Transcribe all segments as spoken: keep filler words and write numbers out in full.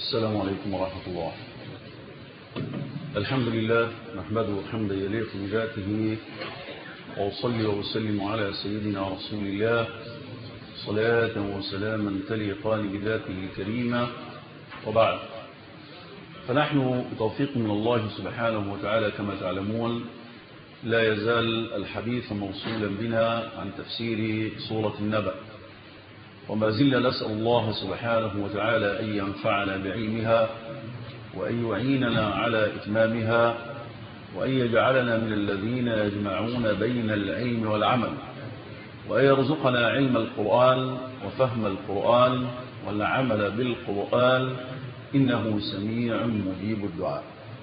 السلام عليكم ورحمة الله. الحمد لله نحمده حمدا يليق بذاته، وأصلي وأسلم على سيدنا رسول الله صلاة وسلاما تليقان بذاته الكريمة، وبعد. فنحن بتوفيق من الله سبحانه وتعالى كما تعلمون لا يزال الحديث موصولا بنا عن تفسير سورة النبأ، وما زلنا نسأل الله سبحانه وتعالى أن ينفعنا بعلمها، وأن يعيننا على إتمامها، وأن يجعلنا من الذين يجمعون بين العلم والعمل، وأن يرزقنا علم القرآن وفهم القرآن والعمل بالقرآن، إنه سميع مجيب الدعاء.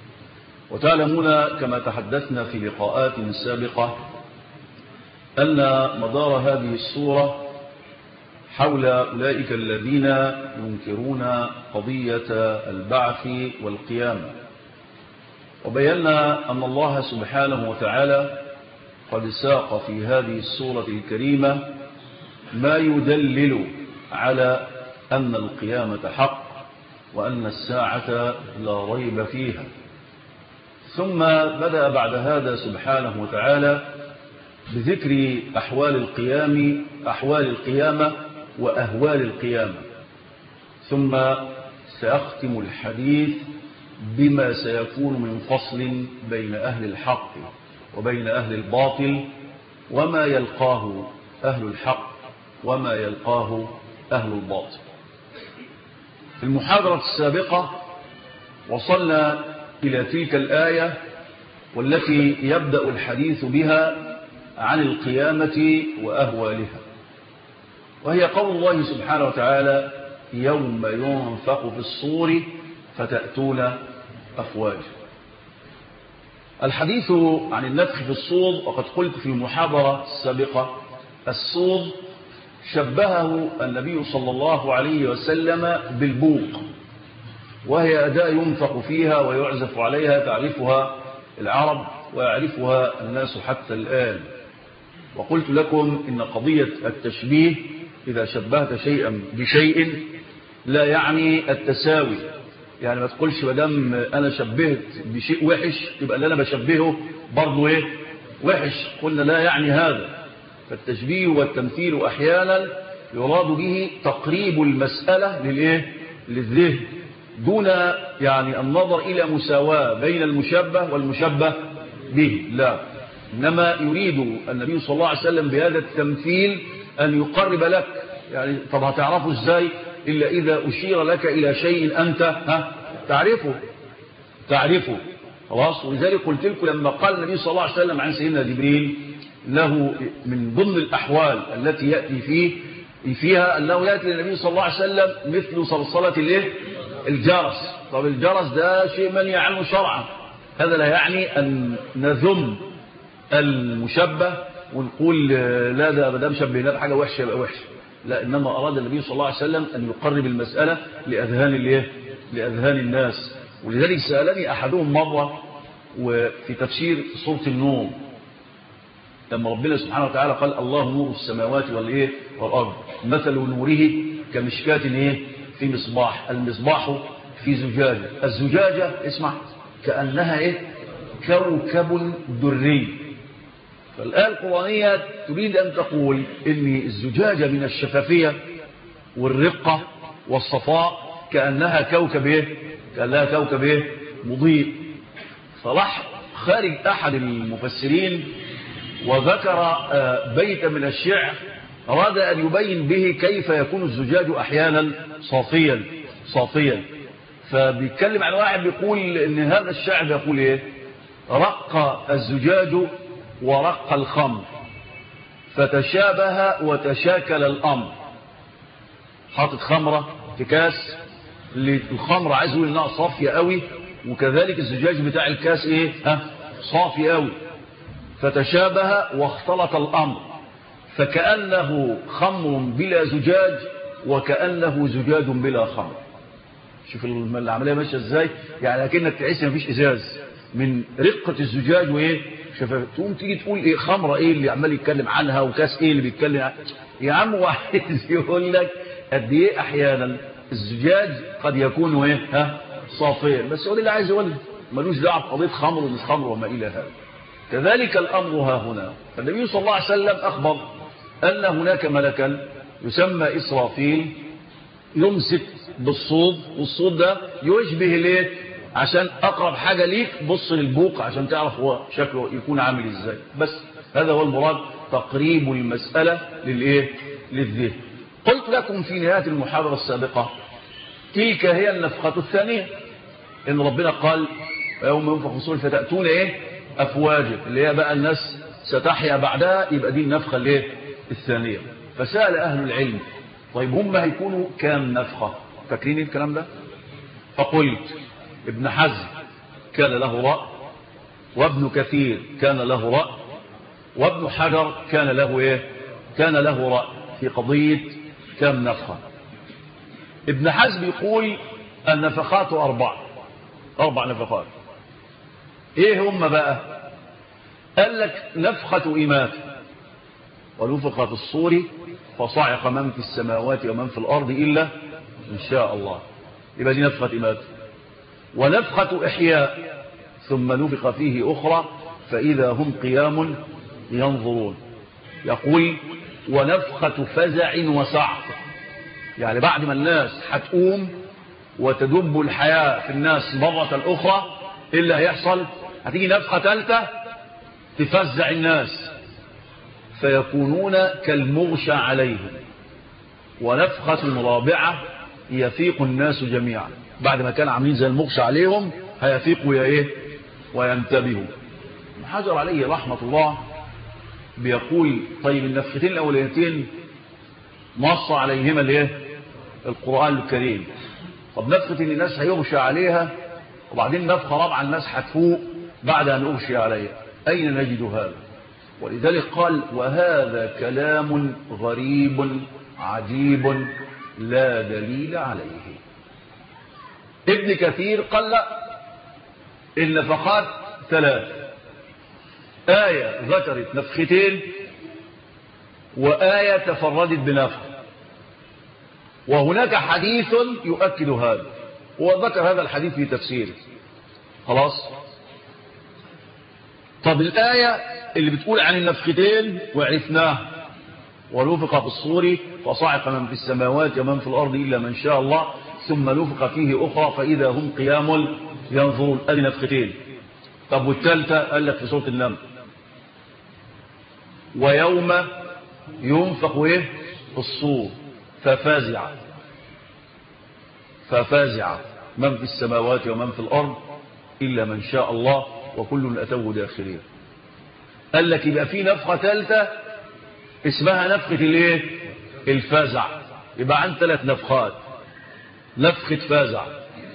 وتعلمون كما تحدثنا في لقاءات سابقة أن مدار هذه السورة حول أولئك الذين ينكرون قضية البعث والقيامة، وبينا أن الله سبحانه وتعالى قد ساق في هذه السورة الكريمة ما يدلل على أن القيامة حق وأن الساعة لا ريب فيها. ثم بدأ بعد هذا سبحانه وتعالى بذكر أحوال القيام أحوال القيامة وأهوال القيامة، ثم سيختم الحديث بما سيكون من فصل بين أهل الحق وبين أهل الباطل، وما يلقاه أهل الحق وما يلقاه أهل الباطل. في المحاضرة السابقة وصلنا إلى تلك الآية والتي يبدأ الحديث بها عن القيامة وأهوالها، وهي قول الله سبحانه وتعالى: يوم ينفخ في الصور فتأتون أفواجا. الحديث عن النفخ في الصور، وقد قلت في المحاضرة السابقة، الصور شبهه النبي صلى الله عليه وسلم بالبوق، وهي أداة ينفخ فيها ويعزف عليها، تعرفها العرب ويعرفها الناس حتى الآن. وقلت لكم إن قضية التشبيه إذا شبهت شيئا بشيء لا يعني التساوي، يعني ما تقولش مدام أنا شبهت بشيء وحش يبقى اللي أنا بشبهه برضو إيه وحش، قلنا لا يعني هذا. فالتشبيه والتمثيل أحيانا يراد به تقريب المسألة للإيه للذهن، دون يعني النظر إلى مساواة بين المشبه والمشبه به، لا، إنما يريد النبي صلى الله عليه وسلم بهذا التمثيل أن يقرب لك. يعني طب هتعرفه إزاي إلا إذا أشير لك إلى شيء أنت ها تعرفه تعرفه خلاص. ولذلك قلت لكم لما قال النبي صلى الله عليه وسلم عن سيدنا جبريل له من ضمن الأحوال التي يأتي فيه فيها أنه يأتي للنبي صلى الله عليه وسلم مثل صلصلة الإيه الجرس. طب الجرس ده شيء منهي عنه شرعا، هذا لا يعني أن نذم المشبه ونقول لا ده ما دام شبهناه بحاجه وحشه يبقى وحشه، لا، انما اراد النبي صلى الله عليه وسلم ان يقرب المساله لاذهان الايه لاذهان الناس. ولذلك سالني احدهم مره وفي تفسير سوره النور لما ربنا سبحانه وتعالى قال: الله نور السماوات والايه والارض، مثل نوره كمشكاة ايه في مصباح، المصباح في زجاجه، الزجاجه اسمع كانها ايه كوكب دري. فالآية القرآنية تريد أن تقول إن الزجاجة من الشفافية والرقة والصفاء كأنها كوكب إيه؟ كأنها كوكب إيه؟ مضيء. فراح خارج أحد المفسرين وذكر بيتا من الشعر أراد أن يبين به كيف يكون الزجاج أحيانا صافيا صافيا فبيتكلم عن واحد بيقول إن هذا الشعر يقول إيه؟ رق الزجاج ورق الخمر فتشابه وتشاكل الأمر. حاطط خمرة في كاس، الخمرة عايز يقول انها صافية قوي، وكذلك الزجاج بتاع الكاس ايه ها صافي قوي، فتشابه واختلط الأمر، فكأنه خمر بلا زجاج وكأنه زجاج بلا خمر. شوف العملية ماشية ازاي، يعني لكنك تحس مفيش ازاز من رقة الزجاج وايه شفاف. تقوم تيجي تقول ايه خمرة ايه اللي عمال يتكلم عنها، وكاس ايه اللي بيتكلم عنها. يا عم واحد يقول لك قد ايه احيانا الزجاج قد يكون ايه ها صافيا، بس هو اللي عايز يقول ملوش دعوه بقضيه خمر ومش خمر وما الى هذا. كذلك الامر ها هنا، فالنبي صلى الله عليه وسلم اخبر ان هناك ملكا يسمى اسرافيل يمسك بالصوت، والصوت ده يشبه ليه عشان اقرب حاجه ليك بص للبوق عشان تعرف هو شكله يكون عامل ازاي. بس هذا هو المراد، تقريب المساله للايه للذهن. قلت لكم في نهايه المحاضره السابقه تلك هي النفخه الثانيه، ان ربنا قال يوم ينفخ في الصور فتاتون ايه افواجا، اللي هي بقى الناس ستحيا بعدها، يبقى دي النفخه الايه الثانيه. فسال اهل العلم طيب هم هيكونوا كام نفخه؟ فاكرين الكلام ده؟ فقلت ابن حزم كان له رأي، وابن كثير كان له رأي، وابن حجر كان له ايه كان له رأي في قضية كم نفخة. ابن حزم يقول النفخات أربع أربع نفخات. ايه هم بقى؟ قال لك نفخة إماتة، ونفخ في الصور فصعق من في السماوات ومن في الأرض إلا إن شاء الله، يبقى دي نفخة إماتة. ونفخة إحياء ثم نفخ فيه أخرى فإذا هم قيام ينظرون. يقول ونفخة فزع وصعق، يعني بعد ما الناس هتقوم وتدب الحياة في الناس مرة أخرى إيه اللي هيحصل؟ هتيجي نفخة ثالثة تفزع الناس فيكونون كالمغشى عليهم. ونفخة رابعة يفيق الناس جميعا، بعد ما كان عاملين زي المغشى عليهم هيفيقوا يا ايه وينتبهوا. ابن حجر عليه رحمة الله بيقول طيب النفختين الاوليتين نص عليهما الايه القرآن الكريم، طب نفخة ان الناس هيغشى عليها وبعدين نفخة رابعة الناس هتفوق بعد ان اغشي عليها، اين نجد هذا؟ ولذلك قال وهذا كلام غريب عجيب لا دليل عليه. ابن كثير قال لا، النفخات ثلاث، آية ذكرت نفختين وآية تفردت بنفخ، وهناك حديث يؤكد هذا، هو ذكر هذا الحديث في تفسيره. خلاص؟ طب الآية اللي بتقول عن النفختين وعرفناها، ونفخ في الصور فصعق من في السماوات ومن في الأرض إلا من شاء الله ثم نفخ فيه أخرى فإذا هم قيام ينظرون، أدي نفختين. طب والثالثة قال لك في سورة النمل ويوم ينفخ إيه في الصور ففازع ففازع من في السماوات ومن في الأرض إلا من شاء الله وكل أتوه داخلين. قال لك يبقى في نفخة ثالثة اسمها نفخة الايه الفزع، يبقى عن ثلاث نفخات، نفخة فزع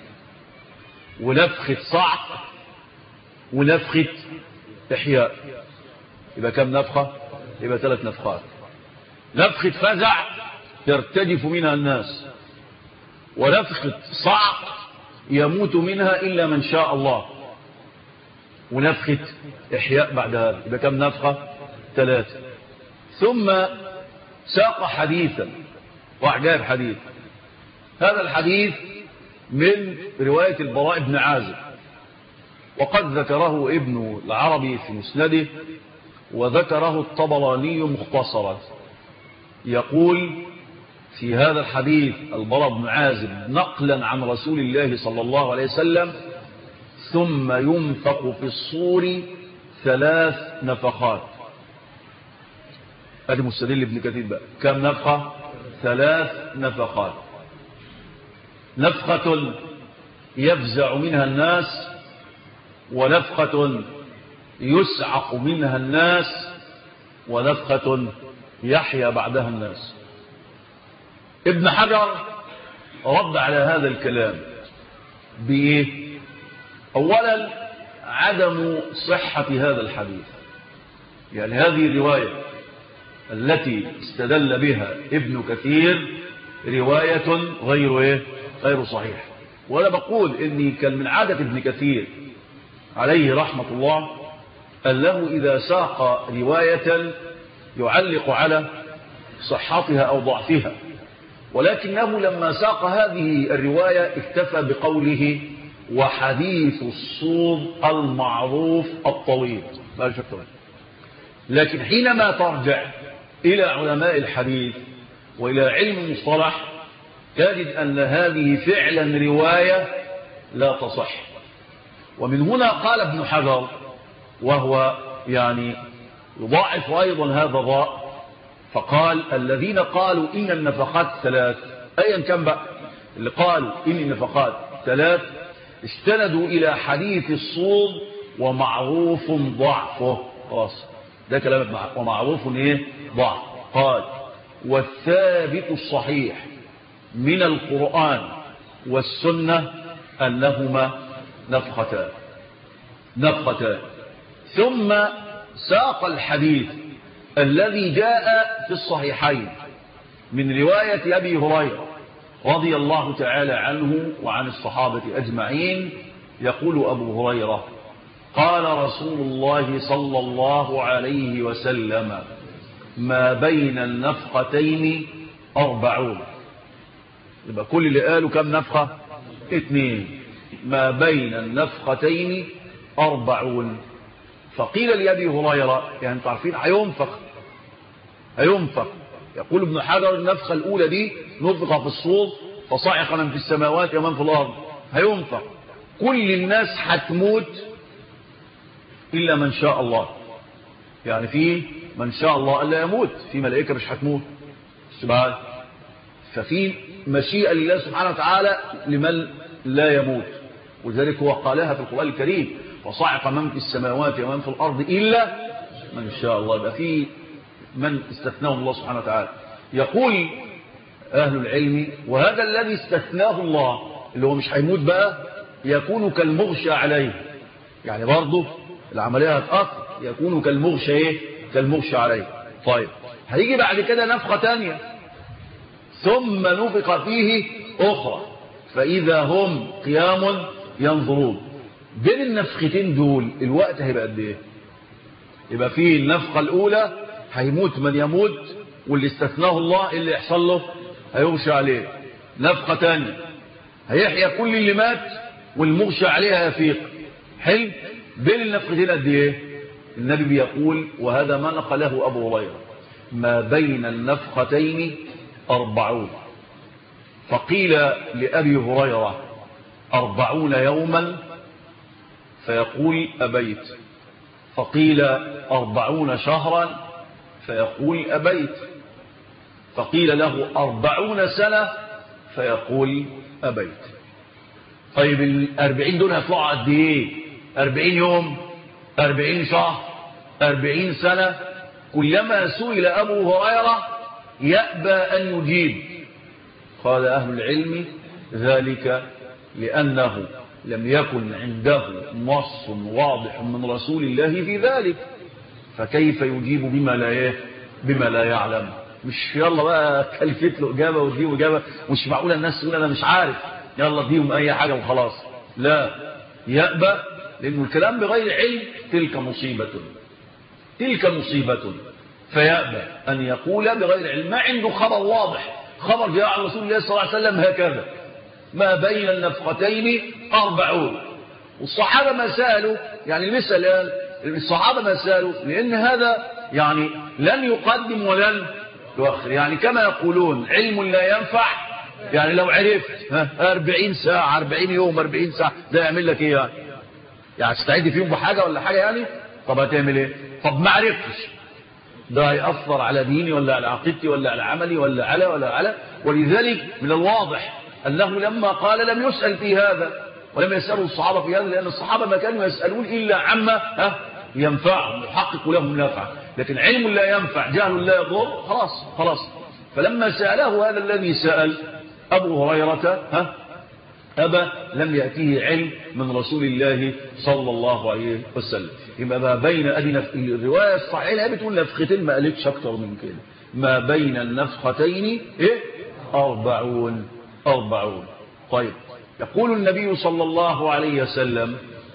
ونفخة صعق ونفخة إحياء، يبقى كم نفخة؟ يبقى ثلاث نفخات. نفخة فزع يرتجف منها الناس، ونفخة صعق يموت منها إلا من شاء الله، ونفخة إحياء بعد هذا، يبقى كم نفخة؟ ثلاثة. ثم ساق حديثا وأعجاب حديث، هذا الحديث من رواية البراء بن عازب، وقد ذكره ابن العربي في مسنده وذكره الطبراني مختصرا. يقول في هذا الحديث البراء بن عازب نقلا عن رسول الله صلى الله عليه وسلم ثم ينفخ في الصور ثلاث نفخات. هذه مستدل ابن كثير بقى كم نفخة؟ ثلاث نفخات. نفخة يفزع منها الناس، ونفخة يسعق منها الناس، ونفخة يحيا بعدها الناس. ابن حجر رد على هذا الكلام بإيه؟ أولا عدم صحة هذا الحديث، يعني هذه الرواية التي استدل بها ابن كثير رواية غير إيه؟ غير صحيح. وأنا بقول إني كان من عادة ابن كثير عليه رحمة الله أنه إذا ساق رواية يعلق على صحتها أو ضعفها، ولكنه لما ساق هذه الرواية اكتفى بقوله وحديث الصوم المعروف الطويل. ما شفتوا، لكن حينما ترجع إلى علماء الحديث وإلى علم المصطلح تجد أن هذه فعلا رواية لا تصح. ومن هنا قال ابن حجر، وهو يعني يضاعف أيضا هذا الراء، فقال الذين قالوا إن النفقات ثلاث، أيا كان بقى اللي قالوا إن النفقات ثلاث استندوا إلى حديث الصوم ومعروف ضعفه. خلاص ده كلام ابن حجر، ومعروف ايه ضعف. قال والثابت الصحيح من القرآن والسنة أنهما نفختان نفختان ثم ساق الحديث الذي جاء في الصحيحين من رواية أبي هريرة رضي الله تعالى عنه وعن الصحابة أجمعين. يقول أبو هريرة قال رسول الله صلى الله عليه وسلم ما بين النفختين أربعون. يبقى كل اللي قالوا كم نفخة؟ اثنين. ما بين النفختين أربعون. فقيل لأبي هريرة يعني تعرفين هينفخ هينفخ يقول ابن حجر النفخة الأولى دي نفخ في الصور فصعق من في السماوات ومن في الأرض. هينفخ كل الناس هتموت إلا من شاء الله. يعني في من شاء الله ألا يموت، في ملائكة مش هتموت سبحانه، ففي مشيئة لله سبحانه وتعالى لمن لا يموت، ولذلك هو قالها في القرآن الكريم وصعق من في السماوات ومن في الأرض إلا من شاء الله. يبقى في من استثناه الله سبحانه وتعالى. يقول أهل العلم وهذا الذي استثناه الله اللي هو مش هيموت بقى يكون كالمغشى عليه، يعني برضه العملية هتأثر، يكون كالمغشى ايه كالمغشى عليه. طيب هيجي بعد كده نفخة تانية ثم نفخ فيه أخرى فإذا هم قيام ينظرون. بين النفختين دول الوقت هيبقى قد ايه؟ يبقى فيه النفخة الأولى هيموت من يموت واللي استثناه الله اللي يحصل له هيغشى عليه. نفخة تانية هيحيى كل اللي مات والمغشى عليه هيفيق. حلو. بين النفختين قد ايه؟ النبي بيقول وهذا ما نقله أبو هريرة ما بين النفختين أربعون. فقيل لأبي هريرة أربعون يوما فيقول أبيت. فقيل أربعون شهرا فيقول أبيت. فقيل له أربعون سنة فيقول أبيت. طيب الأربعين دول هيطلعوا قد ايه؟ أربعين يوم، أربعين شهر، أربعين سنة. كلما سئل أبو هريرة يأبى أن يجيب. قال أهل العلم ذلك لأنه لم يكن عنده نص واضح من رسول الله في ذلك، فكيف يجيب بما لا بما لا يعلم؟ مش يلا بقى كلفت له إجابة وديه إجابة، مش معقولة الناس تقول أنا مش عارف يلا ديهم أي حاجة وخلاص. لا، يأبى لأنه الكلام بغير علم تلك مصيبة تلك مصيبة فيأبى أن يقول بغير علم. ما عنده خبر واضح، خبر جاء عن رسول الله صلى الله عليه وسلم هكذا ما بين النفختين أربعون. والصحابة ما سألوا، يعني المثل الصحابة ما سألوا لأن هذا يعني لن يقدم ولن يؤخر. يعني كما يقولون علم لا ينفع، يعني لو عرفت أربعين ساعة أربعين يوم أربعين ساعة ده يعمل لك إيه يعني؟ يعني تستعد فيهم بحاجة ولا حاجة يعني؟ طب هتعمل إيه؟ طب ما عرفتش ده هيأثر على ديني ولا على عقيدتي ولا على عملي ولا على ولا على. ولذلك من الواضح أنه لما قال لم يسأل في هذا ولم يسألوا الصحابة في هذا، لأن الصحابة ما كانوا يسألون إلا عما ها ينفعهم يحقق لهم نفعا. لكن علم لا ينفع جهل لا يضر خلاص خلاص. فلما سأله هذا الذي سأل أبو هريرة ها أبى لم يأتيه علم من رسول الله صلى الله عليه وسلم. يبقى ما بين أدي الرواية الصحيحة بتقول نفختين، ما قالتش أكتر من كده. ما بين النفختين إيه أربعون أربعون. طيب يقول النبي صلى الله عليه وسلم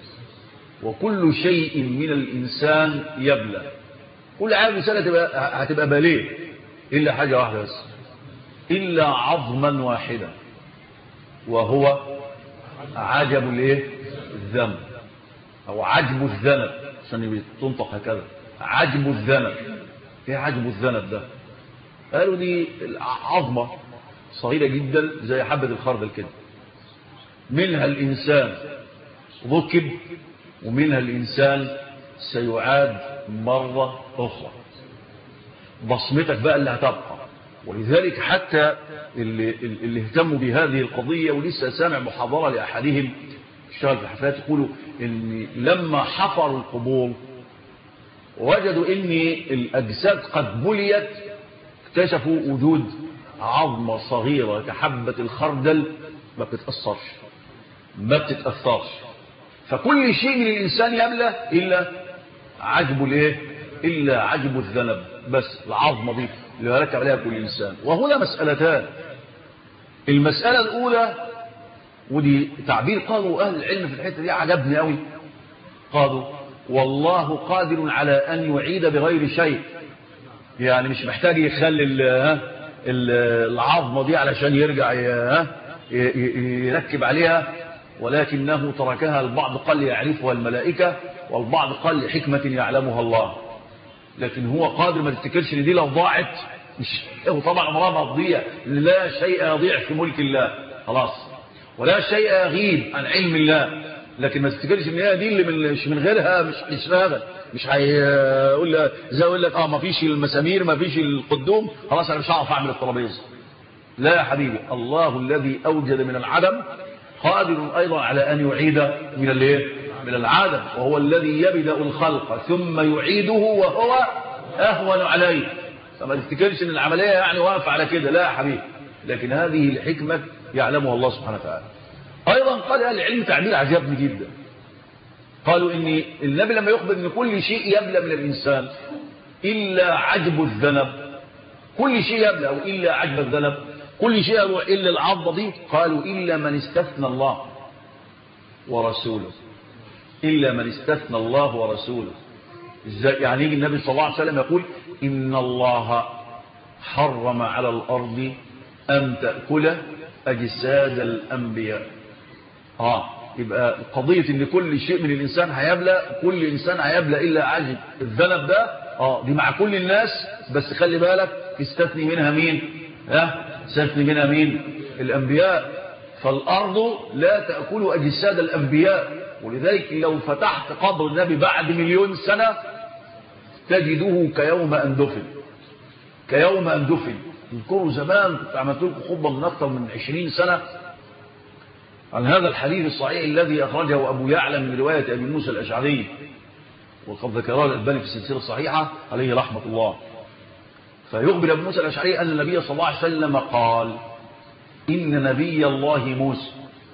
وكل شيء من الإنسان يبلى. كل عام سنة هتبقى باليه إلا حاجة واحدة بس، إلا عظما واحدا وهو عجب الايه الذنب أو عجب الذنب عشان تنطق هكذا عجب الذنب. ايه عجب الذنب ده؟ قالوا دي عظمة صغيرة جدا زي حبة الخردل كده، منها الإنسان ركب ومنها الإنسان سيعاد مرة أخرى، بصمتك بقى اللي هتبقى. ولذلك حتى اللي, اللي اهتموا بهذه القضية ولسه سامع محاضرة لأحدهم اشتغل في حفلات يقولوا إن لما حفروا القبور وجدوا إن الأجساد قد بليت اكتشفوا وجود عظمة صغيرة كحبة الخردل ما بتتأثرش ما بتتأثرش. فكل شيء من الإنسان يبلى إلا عجب الايه إلا عجب الذنب، بس العظمة دي اللي يركب عليها كل إنسان. وهنا مسألتان. المسألة الأولى ودي تعبير قالوا أهل العلم في الحتة دي عجبني قوي، قالوا والله قادر على أن يعيد بغير شيء، يعني مش محتاج يخلي العظمة دي علشان يرجع يركب عليها، ولكنه تركها. البعض قال يعرفها الملائكة والبعض قال لحكمة يعلمها الله، لكن هو قادر. ما تفتكرش ان دي لو ضاعت مش هو طبعا عمرها ما تضيع، لا شيء يضيع في ملك الله خلاص، ولا شيء يغيب عن علم الله. لكن ما تفتكرش ان هي دي اللي مش من غيرها مش هيشتغل، مش هيقول زي يقول لك اه ما فيش المسامير ما فيش القدوم خلاص انا مش هعرف اعمل الترابيزه. لا يا حبيبي، الله الذي اوجد من العدم قادر ايضا على ان يعيد من الايه من العدم، وهو الذي يبدأ الخلق ثم يعيده وهو اهون عليه. فما تفتكرش ان العمليه يعني واقفه على كده، لا يا حبيبي، لكن هذه الحكمه يعلمها الله سبحانه وتعالى. ايضا قال اهل العلم تعبير عجبني جدا، قالوا ان النبي لما يخبر ان كل شيء يبلى من الانسان الا عجب الذنب، كل شيء يبلى او الا عجب الذنب، كل شيء يروح الا العظه دي، قالوا الا من استثنى الله ورسوله، الا من استثنى الله ورسوله. ازاي يعني؟ يجي النبي صلى الله عليه وسلم يقول ان الله حرم على الارض ان تاكل اجساد الانبياء. اه يبقى قضيه ان كل شيء من الانسان هيبلى، كل انسان هيبلى الا عجب الذنب ده، اه دي مع كل الناس، بس خلي بالك استثني منها مين؟ ها استثني منها مين؟ الانبياء. فالارض لا تاكل اجساد الانبياء، ولذلك لو فتحت قبر النبي بعد مليون سنه تجده كيوم ان دفن، كيوم ان دفن. اذكروا زمان كنت عملت لكم خطبه من اكثر من عشرين سنه عن هذا الحديث الصحيح الذي اخرجه ابو يعلى من روايه ابي موسى الاشعري، وقد ذكره الالباني في السلسله الصحيحه عليه رحمه الله. فيخبر ابو موسى الاشعري ان النبي صلى الله عليه وسلم قال ان نبي الله موسى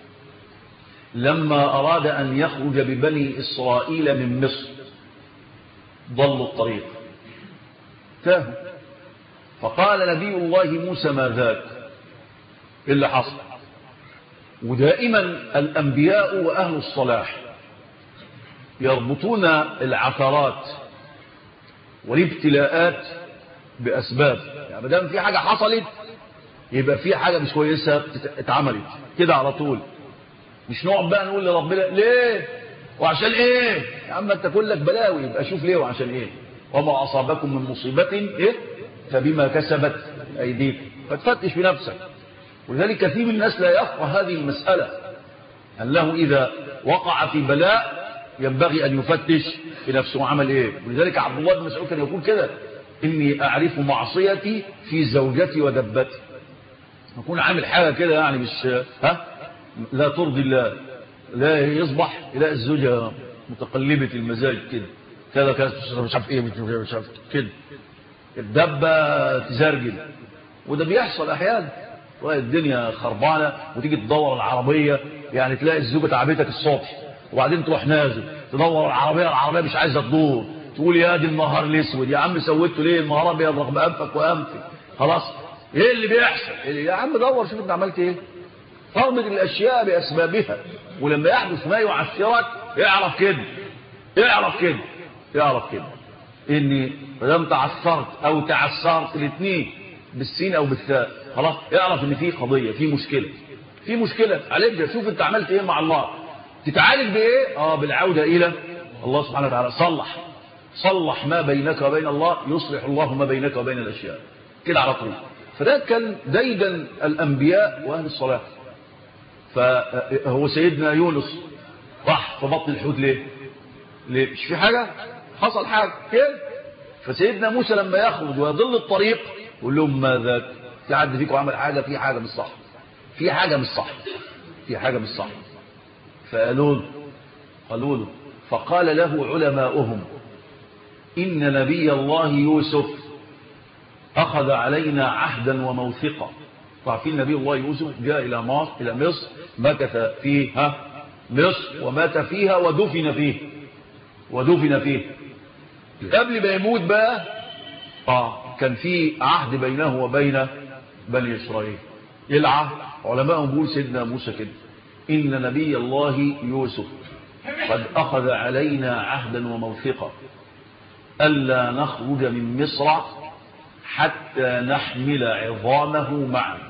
لما اراد ان يخرج ببني اسرائيل من مصر ضلوا الطريق تاهوا، فقال نبي الله موسى ما ذاك؟ ايه اللي حصل؟ ودائما الانبياء واهل الصلاح يربطون العثرات والابتلاءات باسباب، يعني ما دام في حاجه حصلت يبقى في حاجه مش كويسه اتعملت كده على طول. مش نقعد بقى نقول لربنا ليه وعشان ايه يا عم، انت كلك بلاوي، يبقى شوف ليه وعشان ايه. وما اصابكم من مصيبه ايه فبما كسبت ايديكم، فتفتش بنفسك. ولذلك كثير من الناس لا يفقه هذه المساله، انه اذا وقع في بلاء ينبغي ان يفتش بنفسه وعمل ايه. ولذلك عبد الله بن مسعود كان يقول كده اني اعرف معصيتي في زوجتي ودبتي. اكون عامل حاجه كده يعني مش ها لا ترضي الله، لا يصبح يلاقي الزوجه متقلبه المزاج كده كذا كذا مش عارف ايه مش عارف كده، الدبه تزرجل. وده بيحصل احيانا، تلاقي الدنيا خربانه وتيجي تدور العربيه، يعني تلاقي الزوجه تعبتك الصبح وبعدين تروح نازل تدور العربيه، العربيه مش عايزه تدور، تقول يا دي النهار الاسود، يا عم سويته ليه النهار ابيض رغم انفك وانفك خلاص. ايه اللي بيحصل؟ يا عم دور شوف انت عملت ايه. فرض الاشياء باسبابها، ولما يحدث ما يعثرك اعرف كده اعرف كده اعرف كده اني ما دام تعثرت او تعثرت الاثنين بالسين او بالثاء، خلاص اعرف ان في قضيه، في مشكله، في مشكله عليك. شوف انت عملت ايه مع الله، تتعالج بايه؟ اه بالعوده الى الله سبحانه وتعالى. صلح صلح ما بينك وبين الله يصلح الله ما بينك وبين الاشياء، كده على طول. فده كان ديدا الانبياء واهل الصلاح. فهو سيدنا يونس راح في بطن الحوت ليه؟ ليه؟ مش في حاجه؟ حصل حاجه كده. فسيدنا موسى لما يخرج ويضل الطريق يقول لهم ماذا؟ في حد فيكم عمل حاجه؟ في حاجه مش صح، في حاجه مش صح، في حاجه مش صح. فقالوا له قالوا له فقال له علماؤهم إن نبي الله يوسف أخذ علينا عهدا وموثقا. تعرفين نبي الله يوسف جاء إلى مصر إلى مصر مكث فيها مصر ومات فيها ودفن فيه ودفن فيه قبل ما يموت بقى آه كان في عهد بينه وبين بني إسرائيل. يلعى علماءهم بيقول سيدنا موسى كده إن نبي الله يوسف قد أخذ علينا عهدا وموثقا ألا نخرج من مصر حتى نحمل عظامه معا.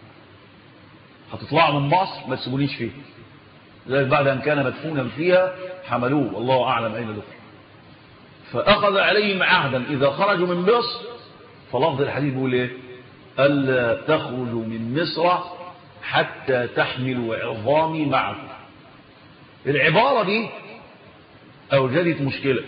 هتطلعوا من مصر ما تسيبونيش فيه، لذلك بعد أن كان مدفونا فيها حملوه والله أعلم أين دفن. فأخذ عليهم عهدا إذا خرجوا من مصر، فلفظ الحديث بيقول إيه؟ ألا تخرجوا من مصر حتى تحملوا عظامي معكم. العبارة دي أوجدت مشكلة.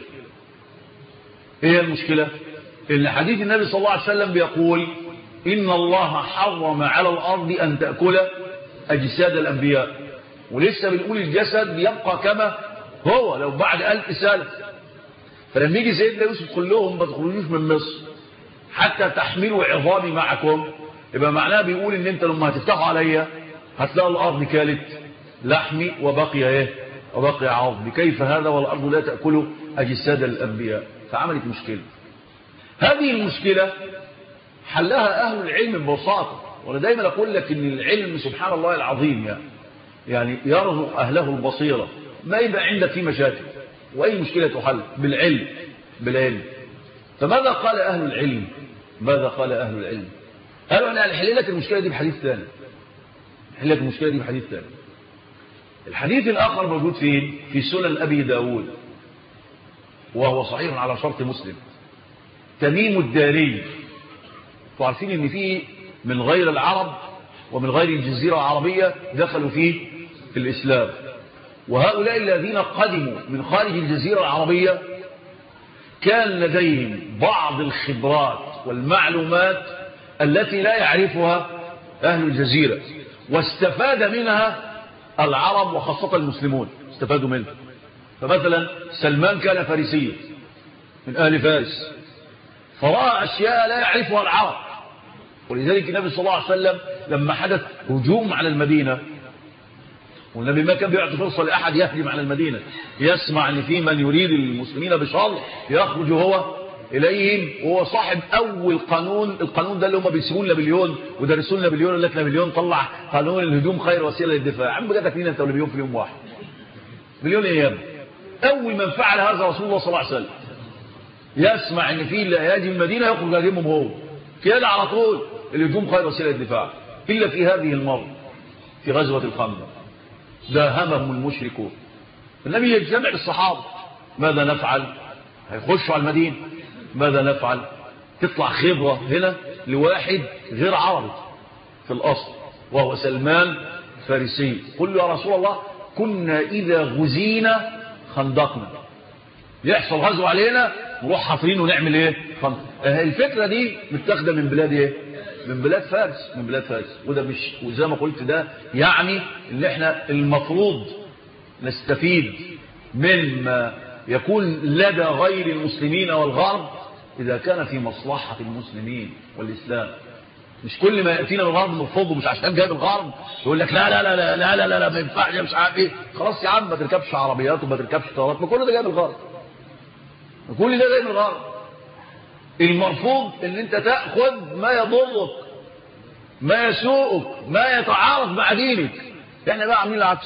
ايه المشكلة؟ ان حديث النبي صلى الله عليه وسلم بيقول ان الله حرم على الارض ان تأكل اجساد الانبياء، ولسه بنقول الجسد بيبقى كما هو لو بعد ألف سنة. فلما يجي سيدنا يوسف يقول لهم ما تخرجوش من مصر حتى تحملوا عظامي معكم، يبقى معناه بيقول ان انت لما هتفتحوا عليا هتلاقوا الارض كالت لحمي وبقي ايه؟ وبقي عظمي. كيف هذا والارض لا تأكل اجساد الانبياء؟ فعملت مشكلة. هذه المشكلة حلها أهل العلم ببساطة، وأنا دايما أقول لك إن العلم سبحان الله العظيم يعني يعني يرزق أهله البصيرة، ما يبقى عندك فيه مشاكل وأي مشكلة تحل بالعلم بالعلم. فماذا قال أهل العلم؟ ماذا قال أهل العلم؟ قالوا أنا هنحل لك المشكلة دي بحديث ثاني، نحل لك المشكلة دي بحديث ثاني. الحديث الآخر موجود فين؟ في سنن أبي داود وهو صحيح على شرط مسلم. تميم الداري، تعرفين ان فيه من غير العرب ومن غير الجزيرة العربية دخلوا فيه في الإسلام، وهؤلاء الذين قدموا من خارج الجزيرة العربية كان لديهم بعض الخبرات والمعلومات التي لا يعرفها أهل الجزيرة، واستفاد منها العرب وخاصة المسلمون استفادوا منها. فمثلا سلمان كان فارسيا من أهل فارس، فرأى أشياء لا يعرفها العرب، ولذلك النبي صلى الله عليه وسلم لما حدث هجوم على المدينة، والنبي ما كان بيعطي فرصة لأحد يهجم على المدينة، يسمع أن في من يريد المسلمين بشر يخرج هو إليهم، وهو صاحب أول قانون. القانون ده اللي هم بيسيبون نابليون ودرسوا لنا نابليون، اللي نابليون طلع قانون الهجوم خير وسيلة للدفاع. عم بجد لنا أنت نابليون في يوم واحد مليون أيام. أول من فعل هذا رسول الله صلى الله عليه وسلم، يسمع ان في اللي هيهاجم المدينه يخرج يهاجمهم هو كده على طول. الهجوم خير وسيله الدفاع، الا في هذه المره في غزوه الخندق داهمهم المشركون. النبي يجتمع بالصحابه، ماذا نفعل؟ هيخشوا على المدينه، ماذا نفعل؟ تطلع خبره هنا لواحد غير عربي في الاصل وهو سلمان فارسي. قل له يا رسول الله كنا اذا غزينا خندقنا، يحصل غزو علينا نروح حاطرين ونعمل ايه؟ خندق. الفكره دي متاخده من بلاد ايه؟ من بلاد فارس، من بلاد فارس. وده مش، وزي ما قلت ده يعني ان احنا المفروض نستفيد مما يكون لدى غير المسلمين والغرب اذا كان في مصلحه المسلمين والاسلام. مش كل ما ياتينا من الغرب نرفضه، مش عشان جاي من الغرب يقول لك لا لا لا لا لا لا لا, لا ما ينفعش مش عارف ايه. خلاص يا عم ما تركبش عربيات وما تركبش طيارات، ما كل ده جاي من الغرب، كل ده جاي من الغرب. المرفوض ان انت تاخذ ما يضرك، ما يسوءك، ما يتعارض مع دينك. احنا بقى عاملين العكس،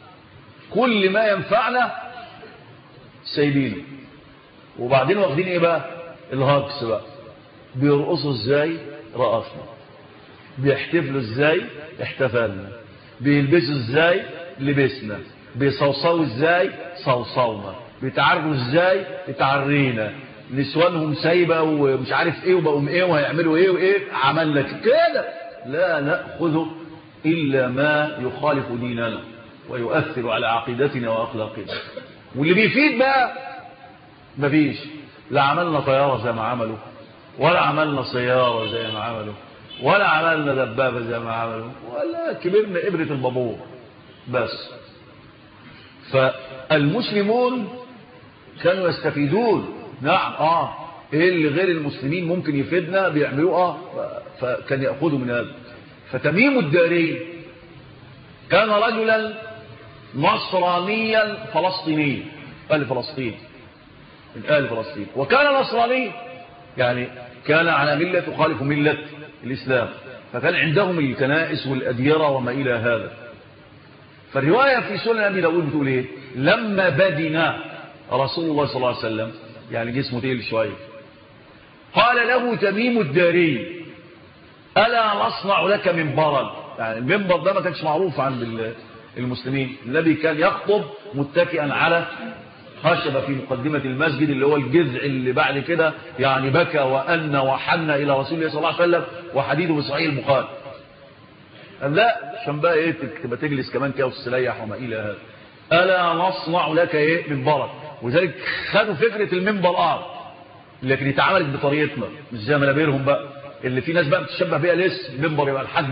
كل ما ينفعنا سايبينه. وبعدين واخدين ايه بقى؟ الهاكس بقى. بيرقصوا ازاي؟ رقصنا. بيحتفلوا ازاي؟ احتفلنا. بيلبسوا ازاي؟ لبسنا. بيصوصوا ازاي؟ صوصونا. بيتعرضوا ازاي؟ اتعرينا. نسوانهم سايبه ومش عارف ايه وبقوا ايه وهيعملوا ايه وايه، عملنا كده. لا ناخذ الا ما يخالف ديننا ويؤثر على عقيدتنا واخلاقنا. واللي بيفيد بقى مفيش. لا عملنا طياره زي ما عملوا، ولا عملنا سياره زي ما عملوا، ولا عملنا دبابه زي ما عملوا، ولا كبرنا ابره البابور بس. فالمسلمون كانوا يستفيدون. نعم اه ايه اللي غير المسلمين ممكن يفيدنا بيعملوه اه فكان ياخذوا من هذا. فتميم الداري كان رجلا نصرانيا فلسطينيا، اهل فلسطين، من اهل فلسطين، وكان نصرانيا يعني كان على مله تخالف مله الاسلام، فكان عندهم الكنائس والاديره وما الى هذا. فالروايه في سنن ابي داود بتقول ايه؟ لما بدنا رسول الله صلى الله عليه وسلم، يعني جسمه تقيل شويه، قال له تميم الداري الا نصنع لك منبرا. يعني المنبر ده ما كانش معروف عند المسلمين. النبي كان يخطب متكئا على خشبه في مقدمه المسجد، اللي هو الجذع اللي بعد كده يعني بكى وأن وحن الى رسول الله صلى الله عليه وسلم، وحديثه في صحيح البخاري. قال لا عشان بقى ايه تبقى تجلس كمان كده وتستريح وما الى هذا. الا نصنع لك ايه؟ منبرا. ولذلك خدوا فكره المنبر اه لكن اتعملت بطريقتنا مش زي منابرهم بقى اللي في ناس بقى بتشبه بيها لسه. المنبر يبقى لحد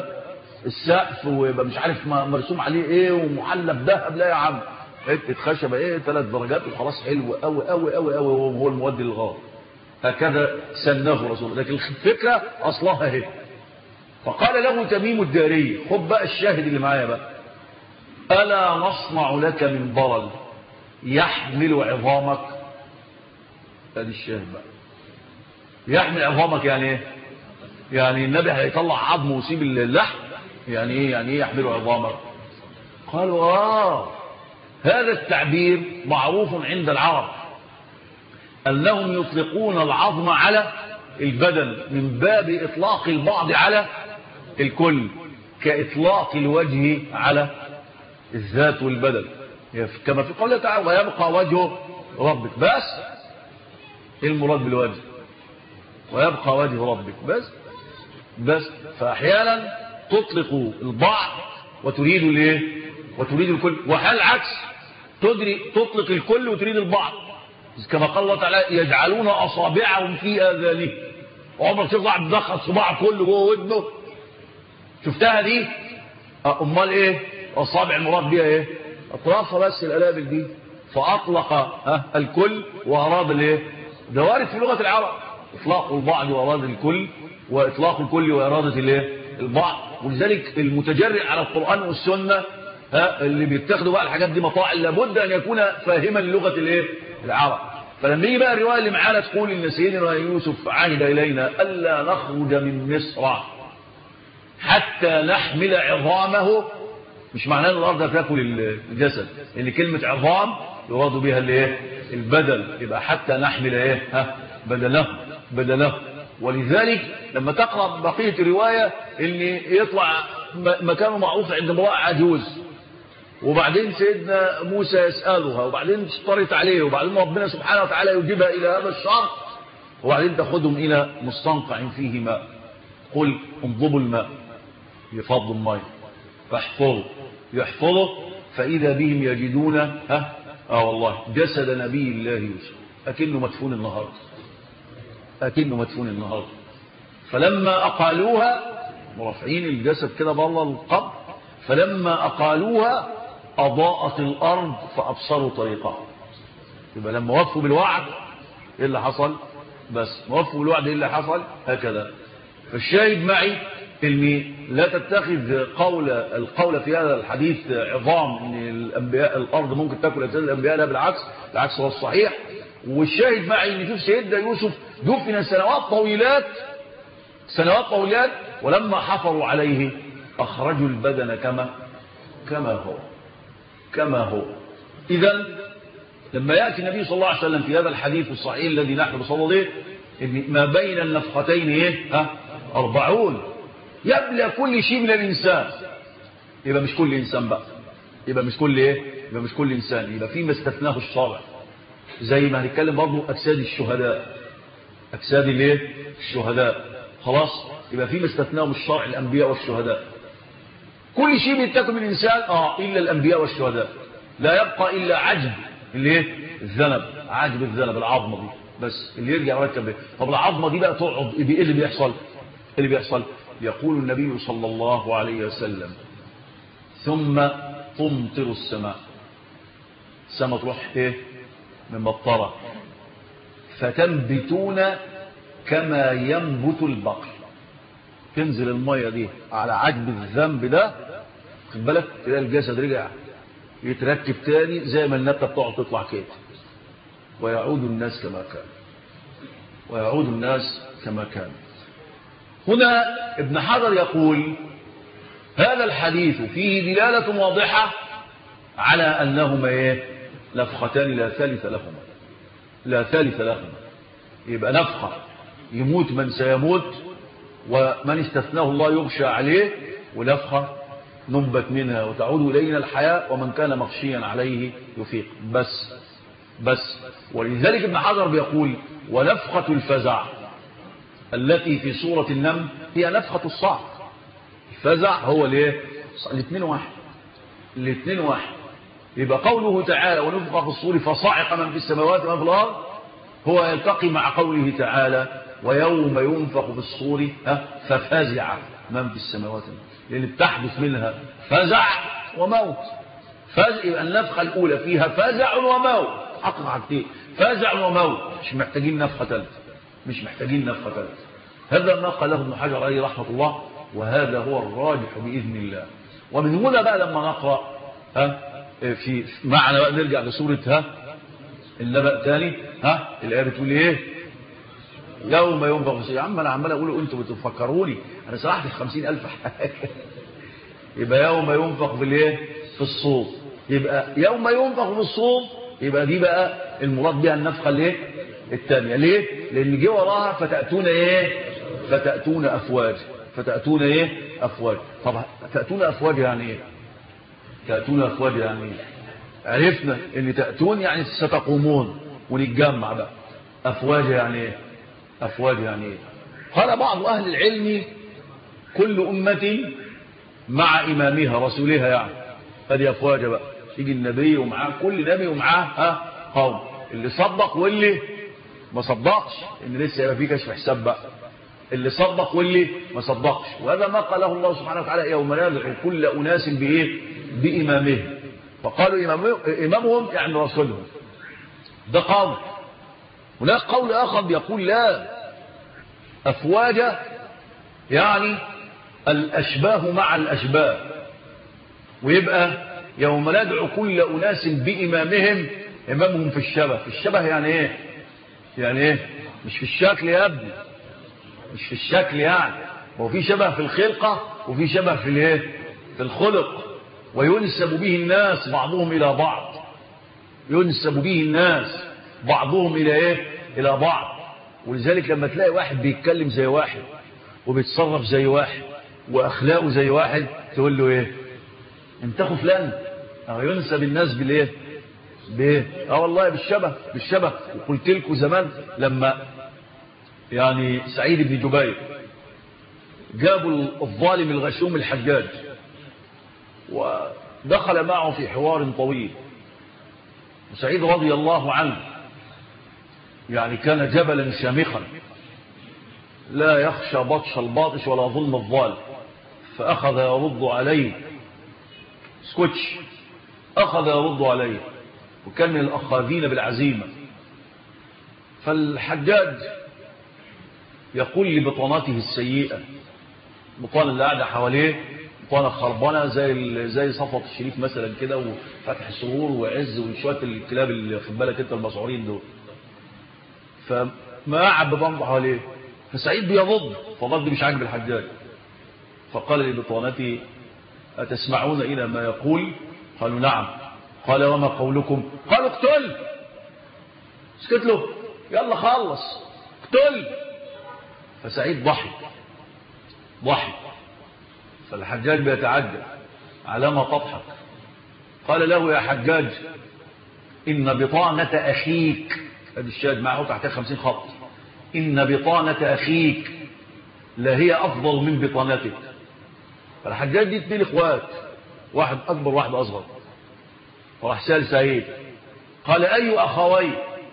السقف ويبقى مش عارف مرسوم عليه ايه ومحلى بذهب. لا يا عم، حته خشبه ايه ثلاث درجات وخلاص، حلو قوي قوي قوي قوي، وهو المودي للغار. هكذا سنه رسول. لكن الفكره اصلها اهي. فقال له تميم الداري، خد بقى الشاهد اللي معايا بقى، الا نصنع لك منبرا يحمل عظامك. ادي الشاهد بقى. يحمل عظامك يعني ايه؟ يعني النبي هيطلع عظمه ويسيب اللحم؟ يعني ايه يعني ايه يحمل عظامك؟ قالوا اه هذا التعبير معروف عند العرب انهم يطلقون العظم على البدن من باب اطلاق البعض على الكل، كاطلاق الوجه على الذات والبدن، كما في قوله تعالى ويبقى وجه ربك. بس ايه المراد بالوجه؟ ويبقى وجه ربك بس. بس فاحيانا تطلق البعض وتريد الايه؟ وتريد الكل. وحال عكس تدري تطلق الكل وتريد البعض، كما قال الله تعالى يجعلون اصابعهم في اذانهم. عمرك شفت واحد مدخل صباعه كله جوه ودنه؟ شفتها دي؟ امال ايه اصابع المراد بيها ايه؟ اطرافها بس الانابل دي. فاطلق ها الكل واراد الايه؟ ده وارد في لغه العرب، اطلاق البعض واراد الكل، واطلاق الكل واراده الايه؟ البعض. ولذلك المتجرئ على القران والسنه ها اللي بيتاخدوا بقى الحاجات دي مطاعم لابد ان يكون فاهما لغه الايه؟ العرب. فلما يجي بقى الروايه اللي معانا تقول ان سيدنا يوسف عهد الينا الا نخرج من مصر حتى نحمل عظامه، مش معناه ان الارض هتاكل الجسد، ان كلمه عظام يراد بها الايه؟ البدن. يبقى حتى نحمل ايه؟ ها بدنه بدنه. ولذلك لما تقرا بقيه الروايه ان يطلع مكانه معروف عند امراه عجوز، وبعدين سيدنا موسى يسالها، وبعدين تشترط عليه، وبعدين ربنا سبحانه وتعالى يجيبها الى هذا الشرط، وبعدين تاخذهم الى مستنقع فيه ماء. قل انضبوا الماء، يفضوا الماء، فاحفظوا يحفظوا فاذا بهم يجدون ها اه والله جسد نبي الله يوسف اكنه مدفون النهارده، اكنه مدفون النهارده. فلما اقالوها، مرافعين الجسد كده بره القبر، فلما اقالوها اضاءت الارض فابصروا طريقها. يبقى لما وقفوا بالوعد ايه اللي حصل؟ بس وقفوا بالوعد ايه اللي حصل؟ هكذا. فالشاهد معي اني لا تتخذ قول القول في هذا الحديث عظام ان الانبياء الارض ممكن تاكل اجساد الانبياء، لا بالعكس، بالعكس هو الصحيح. والشاهد معي ان شوف سيدنا يوسف دفن سنوات طويلات سنوات طويلات ولما حفروا عليه اخرجوا البدن كما كما هو كما هو. اذا لما ياتي النبي صلى الله عليه وسلم في هذا الحديث الصحيح الذي نحن بصدده ان ما بين النفختين ايه ها أربعون يبلى كل شيء من الإنسان. يبقى مش كل إنسان بقى، يبقى مش كل إيه، يبقى مش كل إنسان، يبقى فيما استثناه الشرع. زي ما هنتكلم برضو أجساد الشهداء، أجساد الايه الشهداء، خلاص. يبقى فيما استثناهم الشرع الأنبياء والشهداء. كل شيء بيتاكل من الإنسان آه إلا الأنبياء والشهداء. لا يبقى إلا عجب الايه الذنب، عجب الذنب، العظمة دي بس اللي يرجع ويركب به. طب العظمة دي بقى تقعد ايه اللي بيحصل؟ ايه اللي بيحصل؟ يقول النبي صلى الله عليه وسلم ثم تمطر السماء، السماء تروح ايه ممطرة، فتنبتون كما ينبت البقر. تنزل المية دي على عجب الذنب ده، خد بالك، تلاقي الجسد رجع يتركب تاني زي ما النبتة بتقعد تطلع كده، ويعود الناس كما كان، ويعود الناس كما كان. هنا ابن حجر يقول هذا الحديث فيه دلالة واضحة على أنهما ايه نفختان لا ثالث لهما، لا ثالث لهما. يبقى نفخة يموت من سيموت ومن استثناه الله يغشى عليه، ونفخة ننبت منها وتعود إلينا الحياة ومن كان مغشيا عليه يفيق. بس بس ولذلك ابن حجر بيقول ونفخة الفزع التي في سورة النمل هي نفخة الصعق. الفزع هو الايه الاثنين واحد، الاثنين واحد. يبقى قوله تعالى ونفخ في الصور فصعق من في السماوات ومن في الأرض هو يلتقي مع قوله تعالى ويوم ينفخ في الصور ففزع من في السماوات، لأن بتحدث منها فزع وموت. فزع يبقى النفخة الأولى فيها فزع وموت، حقق حاجتين، فزع وموت، مش محتاجين نفخة ثالثة، مش محتاجين نفخة ثالثة. هذا ما قاله ابن حجر عليه رحمة الله، وهذا هو الراجح بإذن الله. ومن هنا بقى لما نقرأ ها في معنى بقى نرجع لسورة ها النبأ تاني، ها الآية بتقول ايه يوم ينفخ في الصور. يا عم انا عمال اقول انتوا بتفكروني، انا سرحت في خمسين الف حاجة. يبقى يوم ينفخ في الايه في الصور، يبقى يوم ينفخ في الصور، يبقى دي بقى المراد بها النفخة الايه الثانية. ليه؟ لان جه وراها فتأتون ايه فتأتون افواج، فتأتون ايه افواج. طب تأتون افواج يعني ايه؟ تأتون افواج يعني ايه؟ عرفنا ان تأتون يعني ستقومون ونتجمع بقى. افواج يعني ايه؟ افواج يعني ايه؟ قال بعض اهل العلم كل امة مع امامها رسولها، يعني هذه افواج بقى. يجي النبي ومعاه كل نبي ومعاه ها قوم، اللي صدق واللي ما صدقش، ان لسه يبقى فيه كشف حساب بقى، اللي صدق واللي ما صدقش. وهذا ما قاله الله سبحانه وتعالى يوم ندعو كل اناس بايه بامامهم، فقالوا امامهم يعني رسولهم. ده قول. هناك قول اخر بيقول لا، افواجا يعني الاشباه مع الاشباه، ويبقى يوم ندعو كل اناس بامامهم، امامهم في الشبه. في الشبه يعني ايه؟ يعني ايه؟ مش في الشكل يا ابني، مش في الشكل يعني، هو في شبه في الخلقة وفي شبه في الايه في الخلق. وينسب به الناس بعضهم الى بعض، ينسب به الناس بعضهم الى ايه الى بعض. ولذلك لما تلاقي واحد بيتكلم زي واحد وبيتصرف زي واحد واخلاقه زي واحد، تقول له ايه انت اخو فلان. اه ينسب الناس بالايه بايه اه والله بالشبه بالشبه. وقلت لكم زمان لما يعني سعيد بن جبير جابوا الظالم الغشوم الحجاج ودخل معه في حوار طويل، وسعيد رضي الله عنه يعني كان جبلا شامخا لا يخشى بطش الباطش ولا ظلم الظالم، فأخذ يرد عليه سكوتش، أخذ يرد عليه، وكان من الأخاذين بالعزيمة. فالحجاج يقول لبطانته السيئة، بطانة اللي قاعدة حواليه بطانة خربانة زي زي صفوة الشريف مثلا كده، وفتح سرور وعز وشوية الكلاب اللي خد بالك انت المسعورين دول، فما قعد بطانته حواليه. فسعيد بيضد، فضد مش عاجب الحجاج، فقال لبطانته أتسمعون إلى ما يقول؟ قالوا نعم. قال وما قولكم؟ قالوا اقتل. اسكت له، يلا خلص اقتل. فسعيد ضحك ضحك. فالحجاج بيتعجب على ما تضحك. قال له يا حجاج إن بطانة أخيك، هذا الشاهد معه تحت خمسين خط، إن بطانة أخيك لهي أفضل من بطانتك. فالحجاج دي اتنين اخوات، واحد أكبر واحد أصغر. فراح سأل سعيد قال أي أخوي،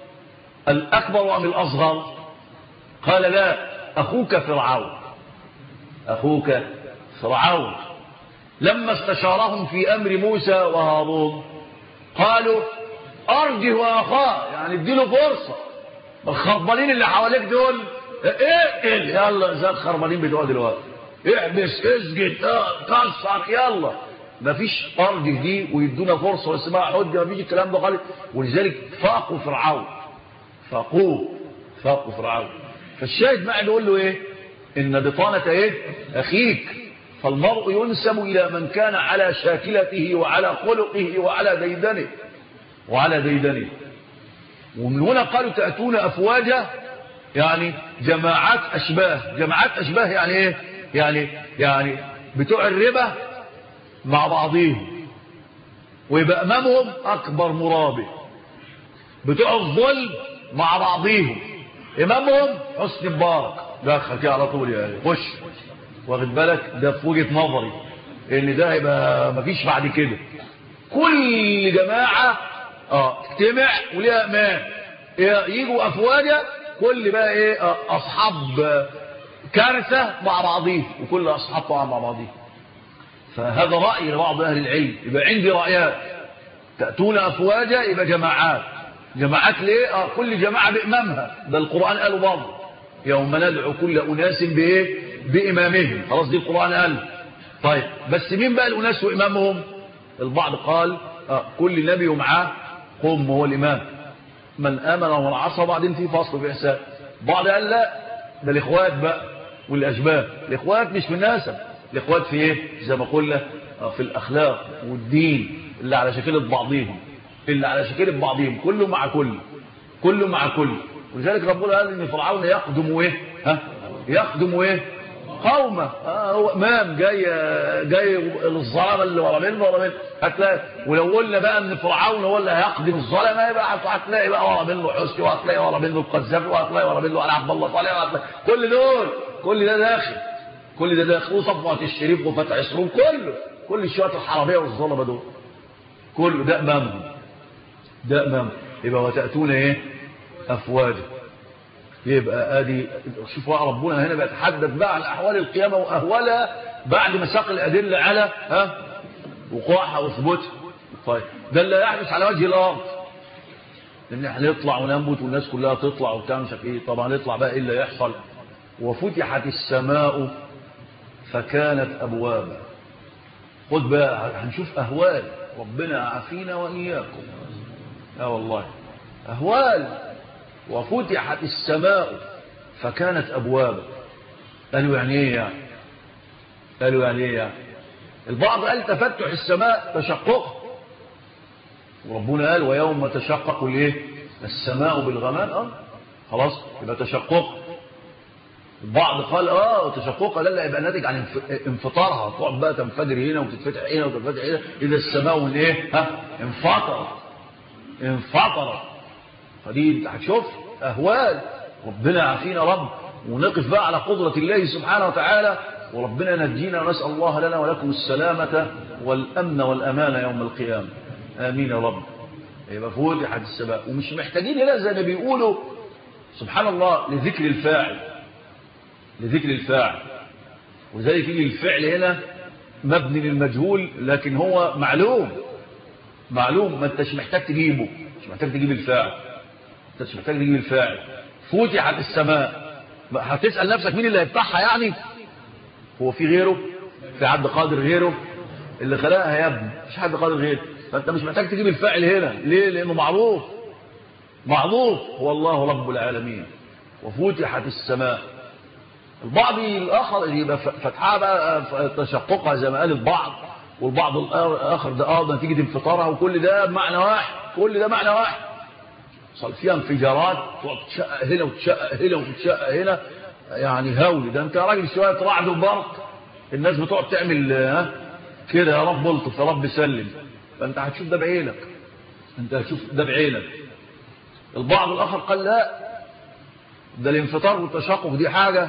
الأكبر أم الأصغر؟ قال لا، أخوك فرعون، أخوك فرعون. لما استشارهم في أمر موسى وهارون قالوا أرجه أخاه، يعني اديله فرصة. الخربانين اللي حواليك دول اقتل، يلا زي الخربانين بتوع دلوقتي، احبس، اسجد، كسر، يلا. مفيش أرجه دي ويدونا فرصة واسمها حجة، مفيش الكلام ده خالص. ولذلك فاقوا فرعون، فاقوه فاقوا فرعون. فالشاهد معي بيقول له ايه؟ إن بطانة ايه؟ أخيك. فالمرء ينسب إلى من كان على شاكلته وعلى خلقه وعلى ديدنه وعلى ديدنه. ومن هنا قالوا تأتون أفواجا، يعني جماعات أشباه. جماعات أشباه يعني ايه؟ يعني يعني بتوع الربا مع بعضهم ويبقى أمامهم أكبر مرابي. بتوع الظلم مع بعضهم إمامهم حسني مبارك، دخل كده على طول يعني خش، واخد بالك؟ ده في وجهة نظري ان ده هيبقى مفيش بعد كده. كل جماعة اه تجتمع وليها امان، يجوا افواجا، كل بقى ايه اه اصحاب كارثة مع بعضهم، وكل اصحاب طبعا مع بعضهم. فهذا رأي لبعض اهل العلم. يبقى عندي رأيات، تأتون افواجا يبقى جماعات. جماعات ليه؟ اه كل جماعة بإمامها، ده القرآن قالوا برضه يوم ندعو كل أناس بإيه؟ بإمامهم. خلاص دي القرآن قال. طيب بس مين بقى الأناس وإمامهم؟ البعض قال آه كل نبي ومعاه قوم هو الإمام، من آمن ومن عصى، بعدين في فصل في إحسان. بعض قال لا، ده الإخوات بقى والأشباه. الإخوات مش في الناسب، الإخوات في إيه؟ زي ما قلنا آه في الأخلاق والدين، اللي على شكل بعضهم، اللي على شكل بعضهم، كله مع كل، كله مع كل. ولذلك ربنا قال ان فرعون يقدم ايه؟ ها؟ يقدم ايه؟ قومه. اه هو امام جاي جاي للظلمه اللي ورا منه ورا منه. هتلاقي ولو قلنا بقى ان فرعون هو اللي هيقدم الظلمه، يبقى هتلاقي بقى ورا منه حسني، وهتلاقي ورا منه القذافي، وهتلاقي ورا منه علي عبد الله صالح، وهتلاقي كل دول، كل ده داخل، كل ده داخل، وصفوة الشريف وفتح سرور، كله كل الشوات الحراميه والظلمه دول كله ده امامهم، ده امامهم. يبقى وتأتون ايه؟ افواجا. يبقى ادي شوفوا ربنا هنا بيتحدث بقى عن احوال القيامه واهوالها بعد ما ساق الادله على ها وقوعها وثبوتها. طيب ده اللي يحدث على وجه الارض، ان احنا نطلع وننبت والناس كلها تطلع وبتاع مش عارف ايه. طبعا نطلع بقى ايه اللي يحصل؟ وفتحت السماء فكانت ابوابا. خد بقى هنشوف اهوال ربنا عافينا واياكم. اه والله اهوال. وفتحت السماء فكانت أبوابا. قالوا يعني ايه يعني؟ قالوا يعني ايه يعني؟ البعض قال تفتح السماء تشقق، وربنا قال ويوم تشقق الايه؟ السماء بالغمام. اه خلاص يبقى تشقق. البعض قال اه تشقق لا لا يبقى ناتج عن انفطارها، تقعد بقى تنفجر هنا وتتفتح هنا وتتفتح هنا، اذا السماء من ايه؟ ها انفطرت انفطرت. فدي انت هتشوف اهوال ربنا عافينا رب، ونقف بقى على قدرة الله سبحانه وتعالى، وربنا نجينا ونسأل الله لنا ولكم السلامة والأمن والأمان يوم القيامة. آمين يا رب. يبقى فتحت السماء، ومش محتاجين هنا زي ما بيقولوا سبحان الله لذكر الفاعل، لذكر الفاعل. وذلك يجي الفعل هنا مبني للمجهول، لكن هو معلوم، معلوم، ما انتش محتاج تجيبه، مش محتاج تجيب الفاعل، انتش محتاج تجيب الفاعل. فتحت السماء، هتسأل نفسك مين اللي هيفتحها يعني؟ هو في غيره؟ في حد قادر غيره؟ اللي خلقها يا ابني مش حد قادر غيره. فانت مش محتاج تجيب الفاعل هنا. ليه؟ لانه معروف، معروف هو الله رب العالمين. وفتحت السماء. البعض الاخر يبقى فتحها بقى تشققها زي ما قال البعض، والبعض الاخر ده اه نتيجه انفطارها، وكل ده معنى واحد، كل ده معنى واحد. صار فيها انفجارات تقعد تشقق هنا وتشقق هنا وتشقق هنا، يعني هولي ده، انت يا راجل شويه رعد وبرق الناس بتقعد تعمل ها كده، يا رب الطف يا رب سلم، فانت هتشوف ده بعينك، انت هتشوف ده بعينك. البعض الاخر قال لا، ده الانفطار والتشقق دي حاجه،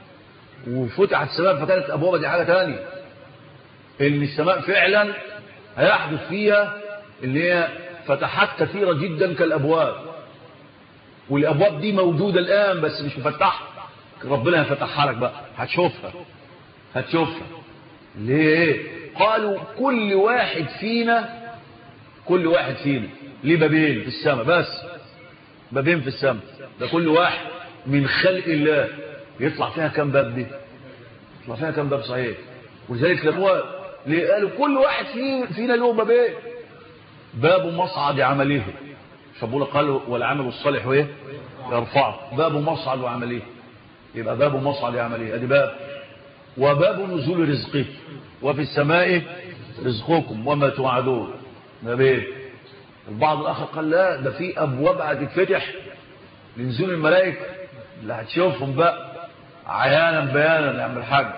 وفتحت السماء فكانت ابوابها دي حاجه ثانيه. ان السماء فعلا هيحدث فيها اللي هي فتحات كثيره جدا كالابواب، والابواب دي موجوده الان بس مش مفتحه، ربنا هيفتحها لك بقى، هتشوفها هتشوفها. ليه؟ قالوا كل واحد فينا كل واحد فينا ليه بابين في السماء، بس بابين في السماء، ده كل واحد من خلق الله يطلع فيها كم باب دي؟ يطلع فيها كم باب صحيح؟ ولذلك لما ليه قالوا كل واحد فينا له بابين، باب مصعد عمله، فبقول قالوا والعمل الصالح ايه يرفعه، باب مصعد وعمله، يبقى باب مصعد عمله ادي باب، وباب نزول رزقه، وفي السماء رزقكم وما توعدون، بابين. البعض الاخر قال لا، ده في ابواب هتتفتح لنزول الملائكه اللي هتشوفهم بقى عيانا بيانا يا عم الحاج،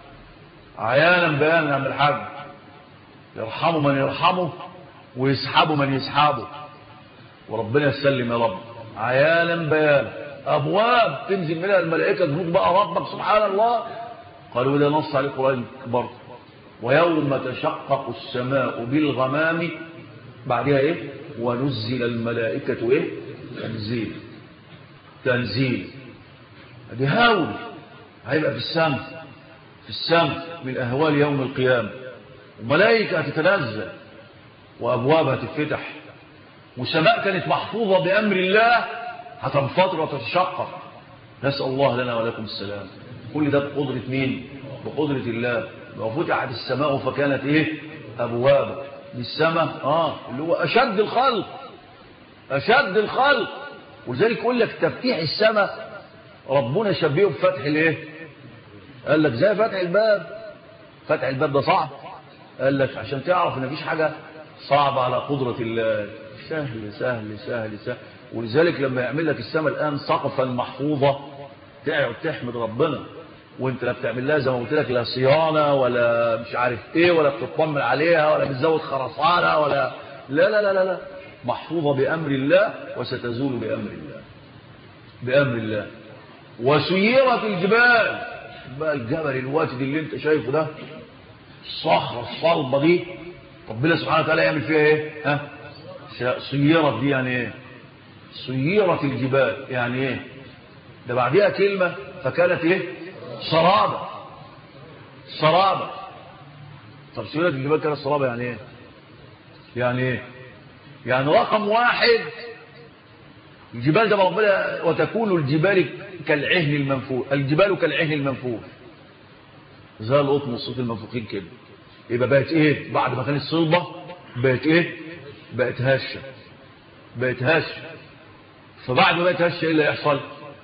عيانا بيانا يا عم الحاج، يرحموا من يرحمه ويسحبوا من يسحبه، وربنا يسلم يا رب. عيانا بيانا، ابواب تنزل منها الملائكه جنود بقى ربك سبحان الله. قالوا ده نص عليه القران برضه، ويوم تشقق السماء بالغمام، بعدها ايه؟ ونزل الملائكه ايه؟ تنزيل تنزيل. دي هول هيبقى في السماء، في السماء من اهوال يوم القيامه، وملائكه هتتنزل وابوابها تتفتح، وسماء كانت محفوظه بامر الله هتنفطر وتتشقق. نسال الله لنا ولكم السلام. كل ده بقدره مين؟ بقدره الله. وفتحت السماء فكانت ايه؟ ابواب. للسماء اه اللي هو اشد الخلق، اشد الخلق. ولذلك يقول لك تفتيح السماء ربنا شبهه بفتح الايه؟ قال لك زي فتح الباب. فتح الباب ده صعب، قال لك عشان تعرف ان مفيش حاجه صعبه على قدره الله، سهل سهل سهل سهل. ولذلك لما يعمل لك السماء الان سقفا محفوظه تقعد تحمد ربنا، وانت لا بتعمل لها زي ما قلت لك لا صيانه ولا مش عارف ايه، ولا بتطمن عليها ولا بتزود خرسانه ولا لا لا لا لا, لا. محفوظه بامر الله وستزول بامر الله، بامر الله. وسيرت الجبال، بقى الجبل الواتد اللي انت شايفه ده، الصخره الصلبه دي، ربنا سبحانه وتعالى يعمل فيها ايه؟ ها؟ سيرت دي يعني ايه؟ سيرت الجبال يعني ايه؟ ده بعدها كلمه فكانت ايه؟ سرابه. سرابه. طب سيرت الجبال كانت سرابه يعني ايه؟ يعني ايه؟ يعني رقم واحد الجبال ده ربنا وتكون الجبال كالعهن المنفوش، الجبال كالعهن المنفوش، زي القطن والصوت المنفوخين كده. يبقى بقت ايه بعد ما كانت صلبه؟ بقت ايه؟ بقت هشه، بقت هشه. فبعد ما بقت هشه ايه اللي هيحصل؟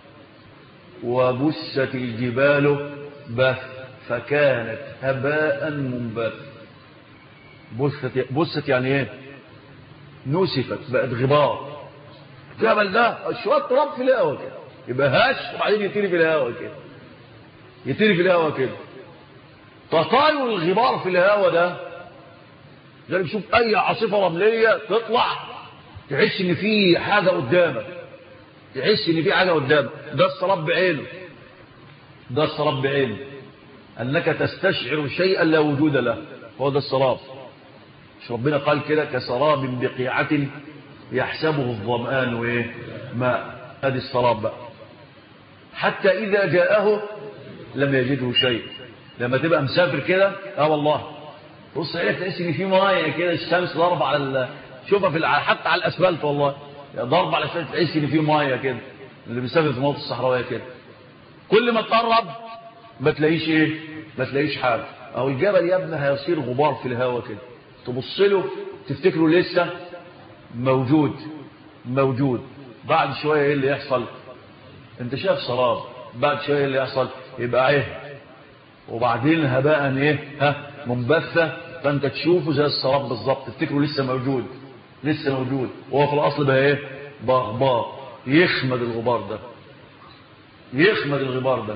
وبست الجبال بث فكانت هباء منبث. بست بست يعني ايه؟ نسفت، بقت غبار. الجبل ده شويه تراب في الهواء كده يبقى هش، وبعدين يطير في الهواء كده، يطير في الهواء كده. تطاير الغبار في الهواء ده زي ما تشوف اي عاصفه رمليه تطلع تحس ان في حاجه قدامك، تحس ان في حاجه قدامك. ده السراب بعينه، ده السراب بعينه، انك تستشعر شيئا لا وجود له، هو ده السراب. مش ربنا قال كده كسراب بقيعه يحسبه الظمآن وايه؟ ماء. ادي السراب بقى. حتى اذا جاءه لم يجده شيء. لما تبقى مسافر كده اه والله بص عليك تحس ان في ميه كده، الشمس ضربه على ال... شوفها في الع... حتى على الاسفلت والله ضربه على الاسفلت تحس ان في ميه كده، اللي بيسافر في المناطق الصحراويه كده. كل ما تقرب ما تلاقيش ايه؟ ما تلاقيش حاجه. او الجبل يا ابني هيصير غبار في الهواء كده، تبص له تفتكره لسه موجود موجود. بعد شويه ايه اللي يحصل؟ انت شايف سراب، بعد شويه ايه اللي يحصل؟ يبقى ايه؟ وبعدين هباء ايه؟ ها منبثه، فانت تشوفه زي السراب بالظبط، تفتكره لسه موجود لسه موجود، وهو في الاصل بقى ايه؟ بقى غبار. يخمد الغبار ده، يخمد الغبار ده.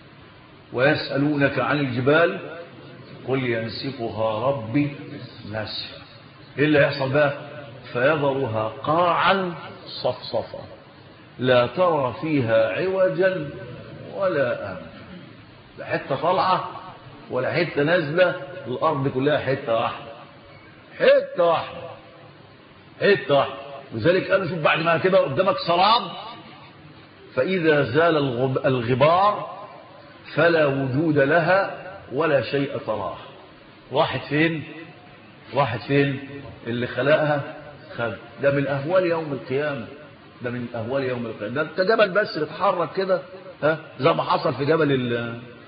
ويسألونك عن الجبال قل ينسفها ربي نسفا. ايه اللي هيحصل بقى؟ فيذرها قاعا صفصفا لا ترى فيها عوجا ولا امتا. لا حته طالعه ولا حته نازله، الارض كلها حته واحده، حته واحده، حته واحده. لذلك قالوا شوف بعد ما كده قدامك سراب، فاذا زال الغبار فلا وجود لها ولا شيء تراه. راحت فين؟ راحت فين؟ اللي خلقها خد. ده من اهوال يوم القيامه، ده من اهوال يوم القيامه. ده انت جبل بس بيتحرك كده، ها، زي ما حصل في جبل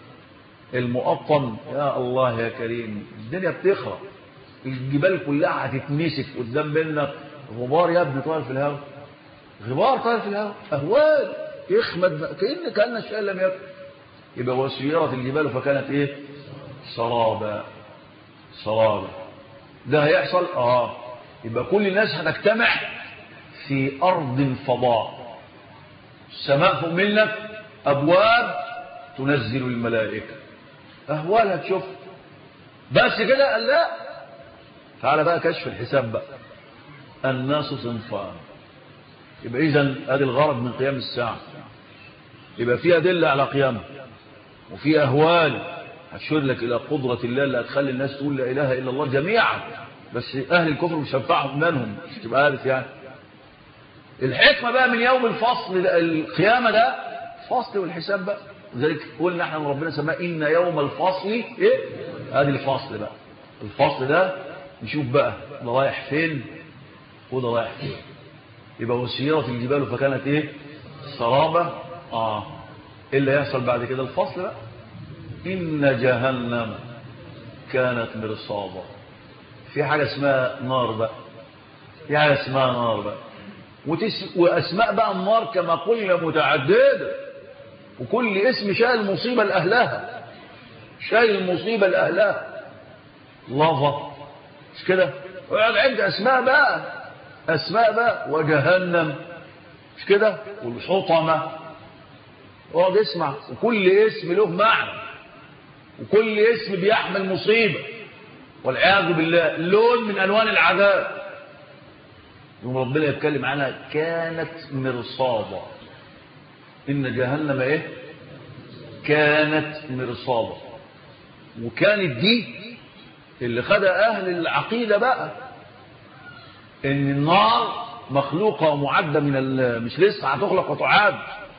المقطم. يا الله يا كريم، الدنيا بتخرب، الجبال كلها هتتمسك قدام منك. غبار يا ابني طاير في الهواء، غبار طاير في الهواء، اهوال يخمد كأن كأن الشيء لم يكن. يبقى وسيرت الجبال فكانت ايه؟ سرابا. سرابا ده هيحصل. اه يبقى كل الناس هتجتمع في ارض فضاء، السماء فوق منك ابواب تنزل الملائكه، اهوال هتشوف. بس كده قال لا، تعالى بقى كشف الحساب بقى. الناس صنفان. يبقى اذا ادي الغرض من قيام الساعه. يبقى في ادله على قيامه، وفي اهوال هتشير لك الى قدره الله اللي هتخلي الناس تقول لا اله الا الله جميعا. بس اهل الكفر مش هينفعهم منهم، مش تبقى عارف يعني. الحكمه بقى من يوم الفصل القيامه ده فصل والحساب بقى. لذلك قلنا احنا ربنا سماه ان يوم الفصل ايه؟ ادي الفصل بقى. الفصل ده نشوف بقى ده رايح فين وده رايح فين. يبقى وسيرت الجبال فكانت ايه؟ سرابه. اه ايه اللي هيحصل بعد كده؟ الفصل بقى. ان جهنم كانت مرصادا. في حاجه اسمها نار بقى، في حاجه اسمها نار بقى، وتس... واسماء بقى النار كما قلنا متعدده، وكل اسم شايل مصيبه لاهلها، شايل المصيبه لاهلها. لافا مش كده؟ عند اسماء بقى، اسماء بقى. وجهنم مش كده؟ والحطمه. اقعد اسمع، وكل اسم له معنى، وكل اسم بيحمل مصيبه والعياذ بالله، لون من الوان العذاب. يوم ربنا يتكلم عنها كانت مرصادا. ان جهنم ايه؟ كانت مرصادا. وكانت دي اللي خدها اهل العقيده بقى، ان النار مخلوقه ومعده من مش لسه هتخلق وتعاد،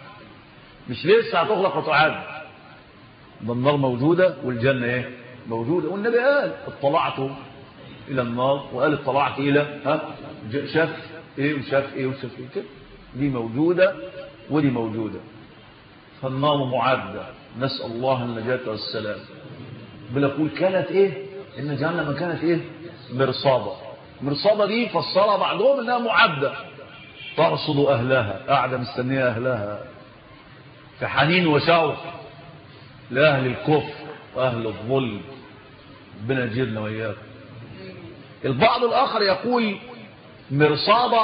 مش لسه هتخلق وتعاد. ده النار موجوده والجنه ايه؟ موجوده. والنبي قال اطلعت الى النار، وقال اطلعت الى ها شاف ايه وشاف ايه وشاف ايه كده. دي موجوده ودي موجوده. فالنار معده، نسال الله النجاه والسلام. بنقول كانت ايه؟ ان جهنم كانت ايه؟ مرصاده. مرصاده دي فسرها بعضهم انها معده، ترصد اهلها، قاعده مستنيه اهلها في حنين وشوق لاهل الكفر واهل الظلم. ربنا يجيرنا واياكم. البعض الاخر يقول مرصاده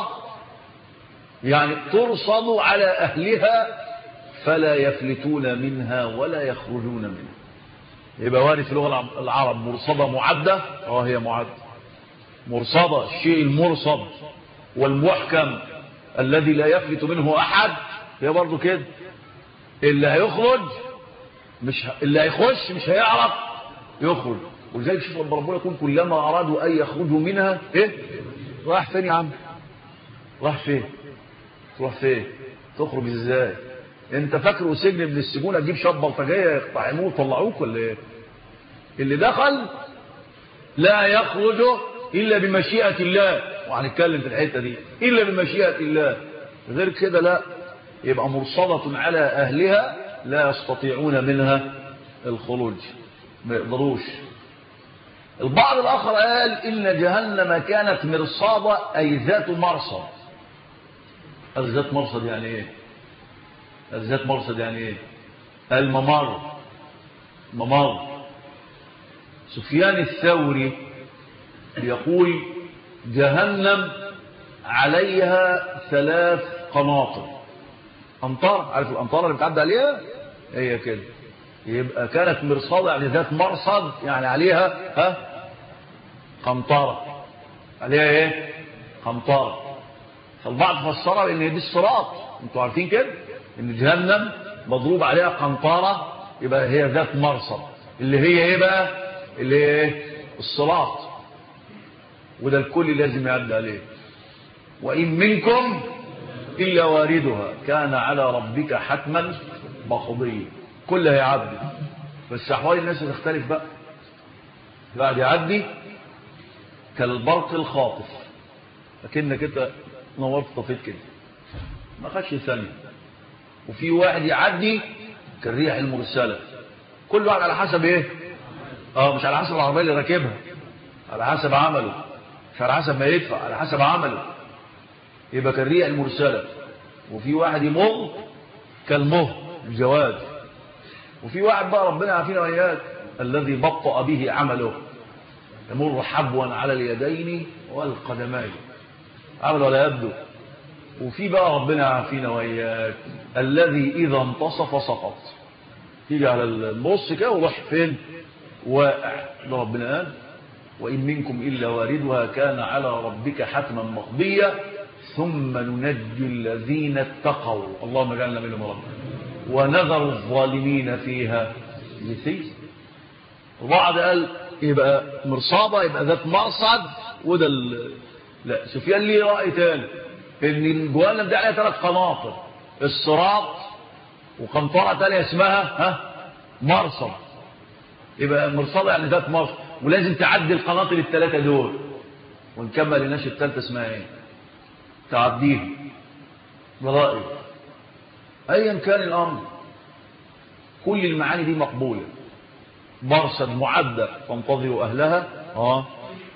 يعني ترصد على اهلها فلا يفلتون منها ولا يخرجون منها. يبقى وارد في لغه العرب مرصده معده. اه هي معده. مرصده الشيء المرصد والمحكم الذي لا يفلت منه احد. هي برضو كده، اللي هيخرج مش ه... اللي هيخش مش هيعرف يخرج. ولذلك شوف ربنا يقول كلما ارادوا ان يخرجوا منها ايه؟ راح فين يا عم؟ راح فين؟ تروح فين؟ تخرج ازاي؟ انت فاكره سجن من السجون تجيب شاب بلطجيه يقطعوه ويطلعوك ولا ايه؟ اللي دخل لا يخرج الا بمشيئه الله، وهنتكلم في الحته دي، الا بمشيئه الله. غير كده لا. يبقى مرصده على اهلها لا يستطيعون منها الخروج، ما يقدروش. البعض الاخر قال ان جهنم كانت مرصاده اي ذات مرصد. ذات مرصد يعني ايه؟ ذات مرصد يعني ايه؟ الممر. ممر. سفيان الثوري يقول جهنم عليها ثلاث قناطر. أمطار، عارف الأمطار اللي بتعدي عليها هي كده. يبقى كانت مرصادة يعني ذات مرصد، يعني عليها ها قنطرة، عليها ايه قنطرة. فالبعض فسرها ان دي الصراط، انتوا عارفين كده ان جهنم مضروب عليها قنطرة، يبقى هي ذات مرصد اللي هي ايه بقى، اللي هي ايه الصراط. وده الكل لازم يعدي عليه. وإن منكم إلا واردها كان على ربك حتما مقضيا. كل هيعدي، بس أحوال الناس تختلف بقى. بعد يعدي كالبرق الخاطف، لكنك انت نورت طفيت كده ما خدش ثانية. وفي واحد يعدي كالريح المرسلة، كل واحد على حسب ايه اه مش على حسب العربية اللي راكبها، على حسب عمله، مش على حسب ما يدفع، على حسب عمله. يبقى كالريح المرسلة. وفي واحد يمر كالمهر الجواد. وفي واحد بقى ربنا يعافينا وإياك الذي بطأ به عمله، يمر حبوا على اليدين والقدمين، عمل ولا يبدو. وفي بقى ربنا يعافينا وإياك الذي إذا انتصف سقط، تيجي على النص كده وروح فين واقع. ده ربنا قال وإن منكم إلا واردها كان على ربك حتما مقضيا ثم ننجي الذين اتقوا، اللهم اجعلنا منهم رب، ونذر الظالمين فيها جثيا. وبعض قال يبقى مرصابة، يبقى ذات مرصد. وده ال... لا سفيان ليه رأي تاني ان الجهنم دي عليها ثلاث قناطر، الصراط وقنطرة تانية اسمها ها مرصد. يبقى مرصادة يعني ذات مرصد، ولازم تعدي القناطر الثلاثة دول. ونكمل لناش الثالثة اسمها ايه تعديه برأي. ايا كان الامر كل المعاني دي مقبولة. مرصد معدة تنتظر اهلها اه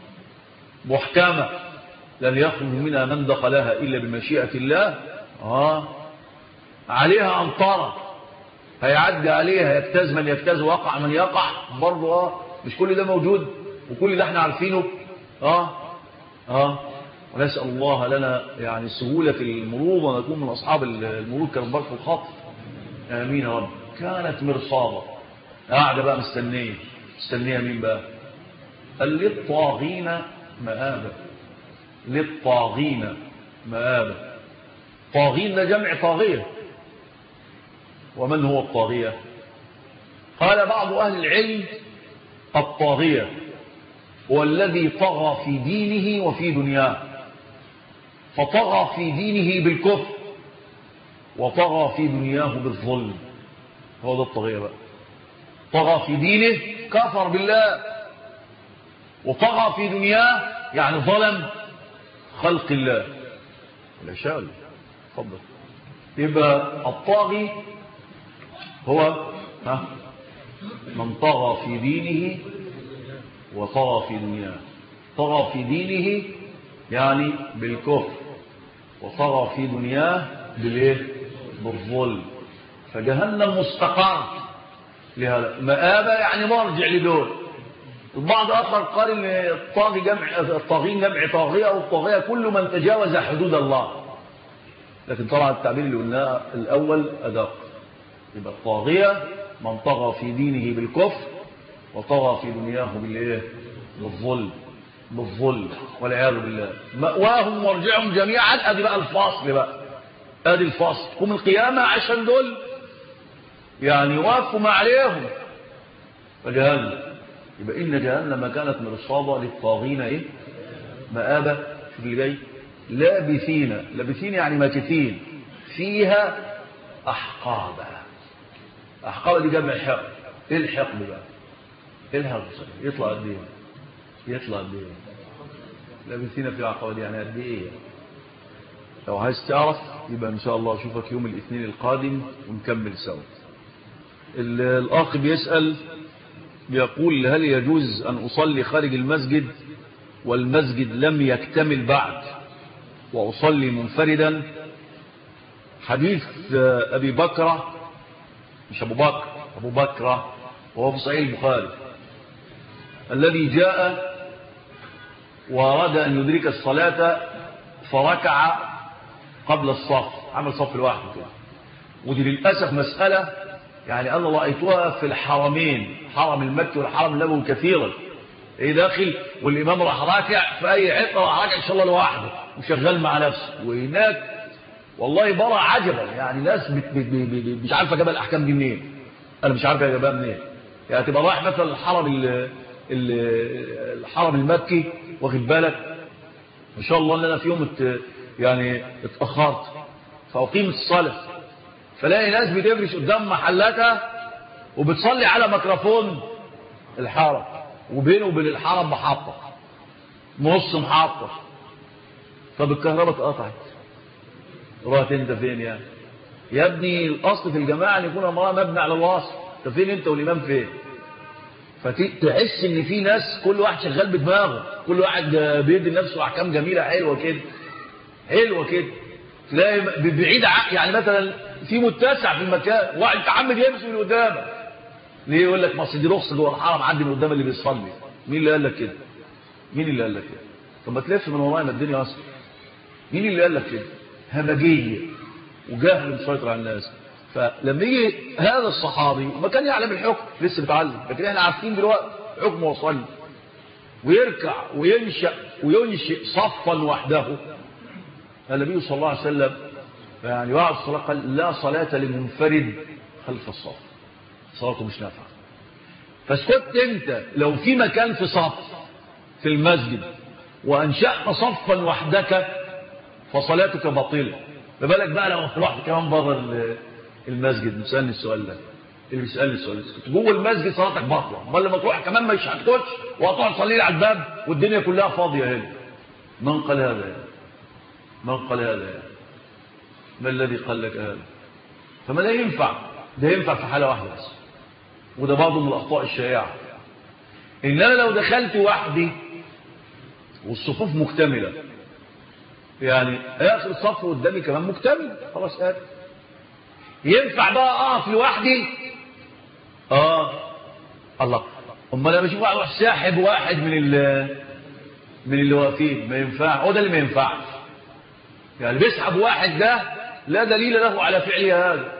محكمة لن يخرج منها من دخلها الا بمشيئة الله اه عليها امطار هيعدي عليها، يجتاز من يجتاز ويقع من يقع برضه اه مش كل ده موجود وكل ده احنا عارفينه اه اه ونسأل الله لنا يعني سهولة في المرور ونكون من أصحاب المرور كالبرق الخاطف. آمين يا رب. كانت مرصادة قاعدة بقى مستنية. مستنية مين بقى؟ قال للطاغين مآبة. للطاغين مآبة. طاغين ده جمع طاغية. ومن هو الطاغية؟ قال بعض أهل العلم الطاغية هو الذي طغى في دينه وفي دنياه، فطغى في دينه بالكفر وطغى في دنياه بالظلم. هو ده الطغية بقى. طغى في دينه كفر بالله، وطغى في دنياه يعني ظلم خلق الله. ولا شاء تفضل. يبقى الطاغي هو ها من طغى في دينه وطغى في دنياه. طغى في دينه يعني بالكفر، وطغى في دنياه بالايه بالظلم. فجهنم مستقر لهذا. مآبة يعني مرجع لدول. البعض آخر قال ان الطاغي جمع الطاغين جمع طاغية، والطاغية كل من تجاوز حدود الله. لكن طبعا التعبير اللي قلناه الأول أدق. يبقى الطاغية من طغى في دينه بالكفر وطغى في دنياه بالايه بالظلم بالظلم والعياذ بالله. مأواهم وارجعهم جميعا. ادي بقى الفاصل بقى، ادي الفاصل. قوم القيامة عشان دول يعني وقفوا ما عليهم فجهنم. يبقى إن جهنم كانت مرصادة للطاغين ايه مآبة. شوف اللي جاي لابثين. لابثين يعني ماكثين فيها أحقابا. أحقابا دي جمع حقب. ايه الحقب بقى؟ ايه الحقب؟ يطلع قد ايه؟ يطلع قد ايه؟ لابثين فيها أحقابا دي يعني قد ايه؟ لو عايز تعرف يبقى ان شاء الله اشوفك يوم الاثنين القادم ونكمل سوا. الاخ بيسأل بيقول هل يجوز ان اصلي خارج المسجد والمسجد لم يكتمل بعد واصلي منفردا؟ حديث ابي بكر مش ابو بكر ابو بكر وهو في صحيح البخاري الذي جاء واراد ان يدرك الصلاة فركع قبل الصف، عمل صف لوحده كده ودي للأسف مسألة يعني أنا رأيتها في الحرمين، حرم المكي والحرم النبوي كثيرا. ايه داخل والإمام راح راكع في أي حته راح راكع إن شاء الله لوحده وشغال مع نفسه. وهناك والله برا عجبا، يعني ناس بت بت بت مش عارفة جاب الأحكام دي منين، أنا مش عارفة جابها منين. يعني تبقى رايح مثلا الحرم الحرم المكي واخد بالك ان شاء الله ان انا في يوم ات يعني اتاخرت فاقيم الصلاه، فلاقي ناس بتفرش قدام محلاتها وبتصلي على ميكروفون الحرم، وبينه وبين الحرم محطه نص محطه. طب الكهرباء اتقطعت، رحت انت فين يعني يا ابني؟ الاصل في الجماعه ان يكون امرها مبني على الوصف، انت فين انت والامام فين؟ فتحس ان في ناس كل واحد شغال بدماغه، كل واحد بيدي لنفسه احكام جميله حلوه كده حلوه كده. تلاقي بعيد يعني مثلا في متسع في المكان واحد متعمد يمشي من قدامك، ليه؟ يقول لك ما اصل دي رخصه جوه الحرم عدي من قدام اللي بيصلي. مين اللي قال لك كده؟ مين اللي قال لك كده؟ طب ما تلف من ورانا الدنيا اصلا. مين اللي قال لك كده؟ همجيه وجهل مسيطر على الناس. فلما يجي هذا الصحابي ما كان يعلم الحكم، لسه بيتعلم، لكن احنا عارفين دلوقتي حكم وصلي ويركع وينشأ وينشئ صفا وحده. النبي صلى الله عليه وسلم يعني بعد الصلاة قال لا صلاة لمنفرد خلف الصف، صلاته مش نافعة. فاسكت انت لو في مكان في صف في المسجد وانشأت صفا وحدك فصلاتك باطلة، ما بالك بقى لو رحت كمان بره المسجد. مسألني السؤال ده اللي بيسألني السؤال ده، كنت جوه المسجد صلاتك باطلة، امال لما تروح كمان مش هتخش وهتقعد تصلي على الباب والدنيا كلها فاضية هنا. من قال هذا يعني؟ من قال هذا يعني؟ ما الذي قال لك هذا؟ فما لا ينفع، ده ينفع في حالة واحدة بس، وده برضه من الأخطاء الشائعة، إن أنا لو دخلت وحدي والصفوف مكتملة، يعني آخر الصف قدامي كمان مكتمل، خلاص قال ينفع بقى أقف لوحدي؟ آه الله، أما لما أشوف واحد يروح ساحب واحد من ال من اللي واقفين، ما ينفع، هو ده اللي ما ينفعش. يعني بيسحب واحد ده لا دليل له على فعله هذا.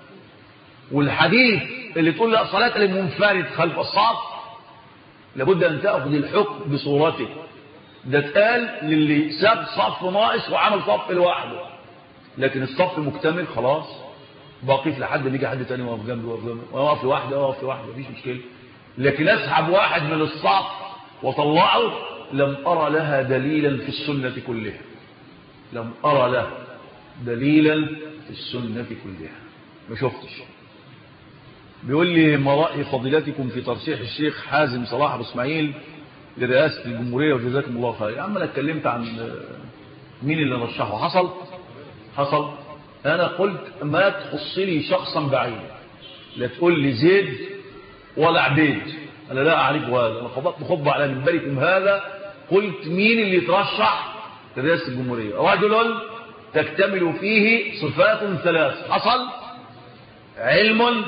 والحديث اللي تقول لا صلاة للمنفرد خلف الصف لابد أن تأخذ الحكم بصورته. ده اتقال للي ساب صف ناقص وعمل صف لوحده، لكن الصف مكتمل خلاص باقيف لحد ما يجي حد تاني واقف جنبه واقف جنبه واقف لوحده واقف لوحده مفيش مشكله. لكن اسحب واحد من الصف وطلعه لم أرى لها دليلا في السنة كلها، لم أرى له دليلا في السنة كلها، ما شفتش. بيقول لي ما رأي فضيلتكم في ترشيح الشيخ حازم صلاح أبو اسماعيل لرئاسة الجمهورية وجزاكم الله خير. يا عم أنا اتكلمت عن مين اللي رشحه، حصل حصل أنا قلت ما تخص لي شخصا بعيدا، لا تقول لي زيد ولا عبيد، أنا لا أعرف هذا. أنا خبطت خطبة على منبركم هذا قلت مين اللي يترشح لرئاسة الجمهورية؟ رجل تكتمل فيه صفات ثلاث، حصل علم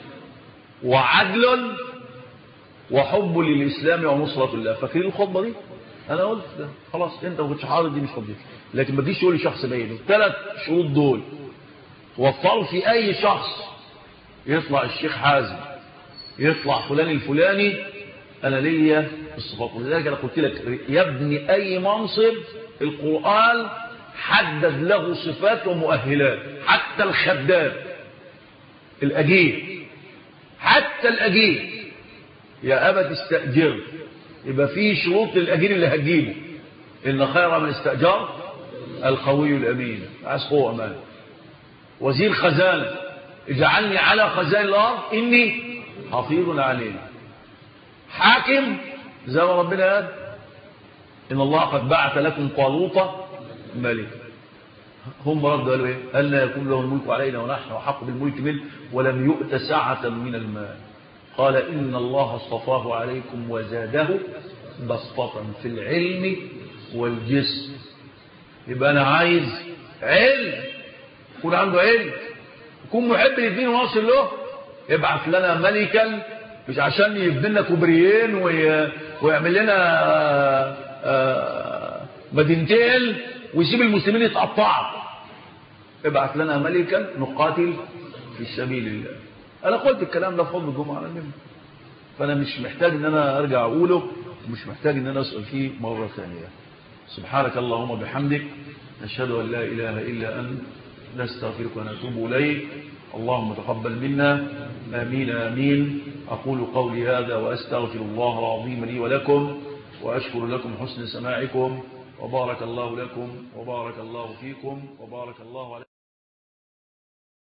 وعدل وحب للإسلام ونصرة الله. فاكرين الخطبة دي؟ أنا قلت ده خلاص، أنت ما كنتش حاضر، دي مش فضيلة، لكن ما تجيش تقول لي شخص بعيد. الثلاث شروط دول وفروا في أي شخص، يطلع الشيخ حازم، يطلع فلان الفلاني، أنا ليا الصفات. ولذلك أنا قلت لك يا ابني أي منصب القرآن حدد له صفات ومؤهلات، حتى الخدام الأجير، حتى الأجير يا أبا تستأجر، يبقى فيه شروط للأجير اللي هتجيبه، إن خير من استأجر القوي الأمين، عايز قوة أمان. وزير خزانة اجعلني على خزائن الأرض إني حفيظ عليه. حاكم زي ما ربنا قال إن الله قد بعث لكم طالوت ملك. هم ردوا قالوا إيه؟ أن يكون له الملك علينا ونحن أحق بالملك منه ولم يؤت سعة من المال. قال إن الله اصطفاه عليكم وزاده بسطة في العلم والجسم. يبقى أنا عايز علم، يكون عنده علم، يكون محب للدين وناصر له، يبعث لنا ملكا مش عشان يبني لنا كوبريين ويعمل لنا مدينتين ويسيب المسلمين يتقطعوا. ابعث لنا ملكا نقاتل في سبيل الله. أنا قلت الكلام ده في خطبة الجمعة على المنبر، فأنا مش محتاج إن أنا أرجع أقوله ومش محتاج إن أنا أسأل فيه مرة ثانية. سبحانك اللهم بحمدك، نشهد أن لا إله إلا أنت، نستغفرك ونتوب إليك. اللهم تقبل منا، آمين آمين. أقول قولي هذا وأستغفر الله العظيم لي ولكم، وأشكر لكم حسن سماعكم، وبارك الله لكم وبارك الله فيكم وبارك الله عليكم.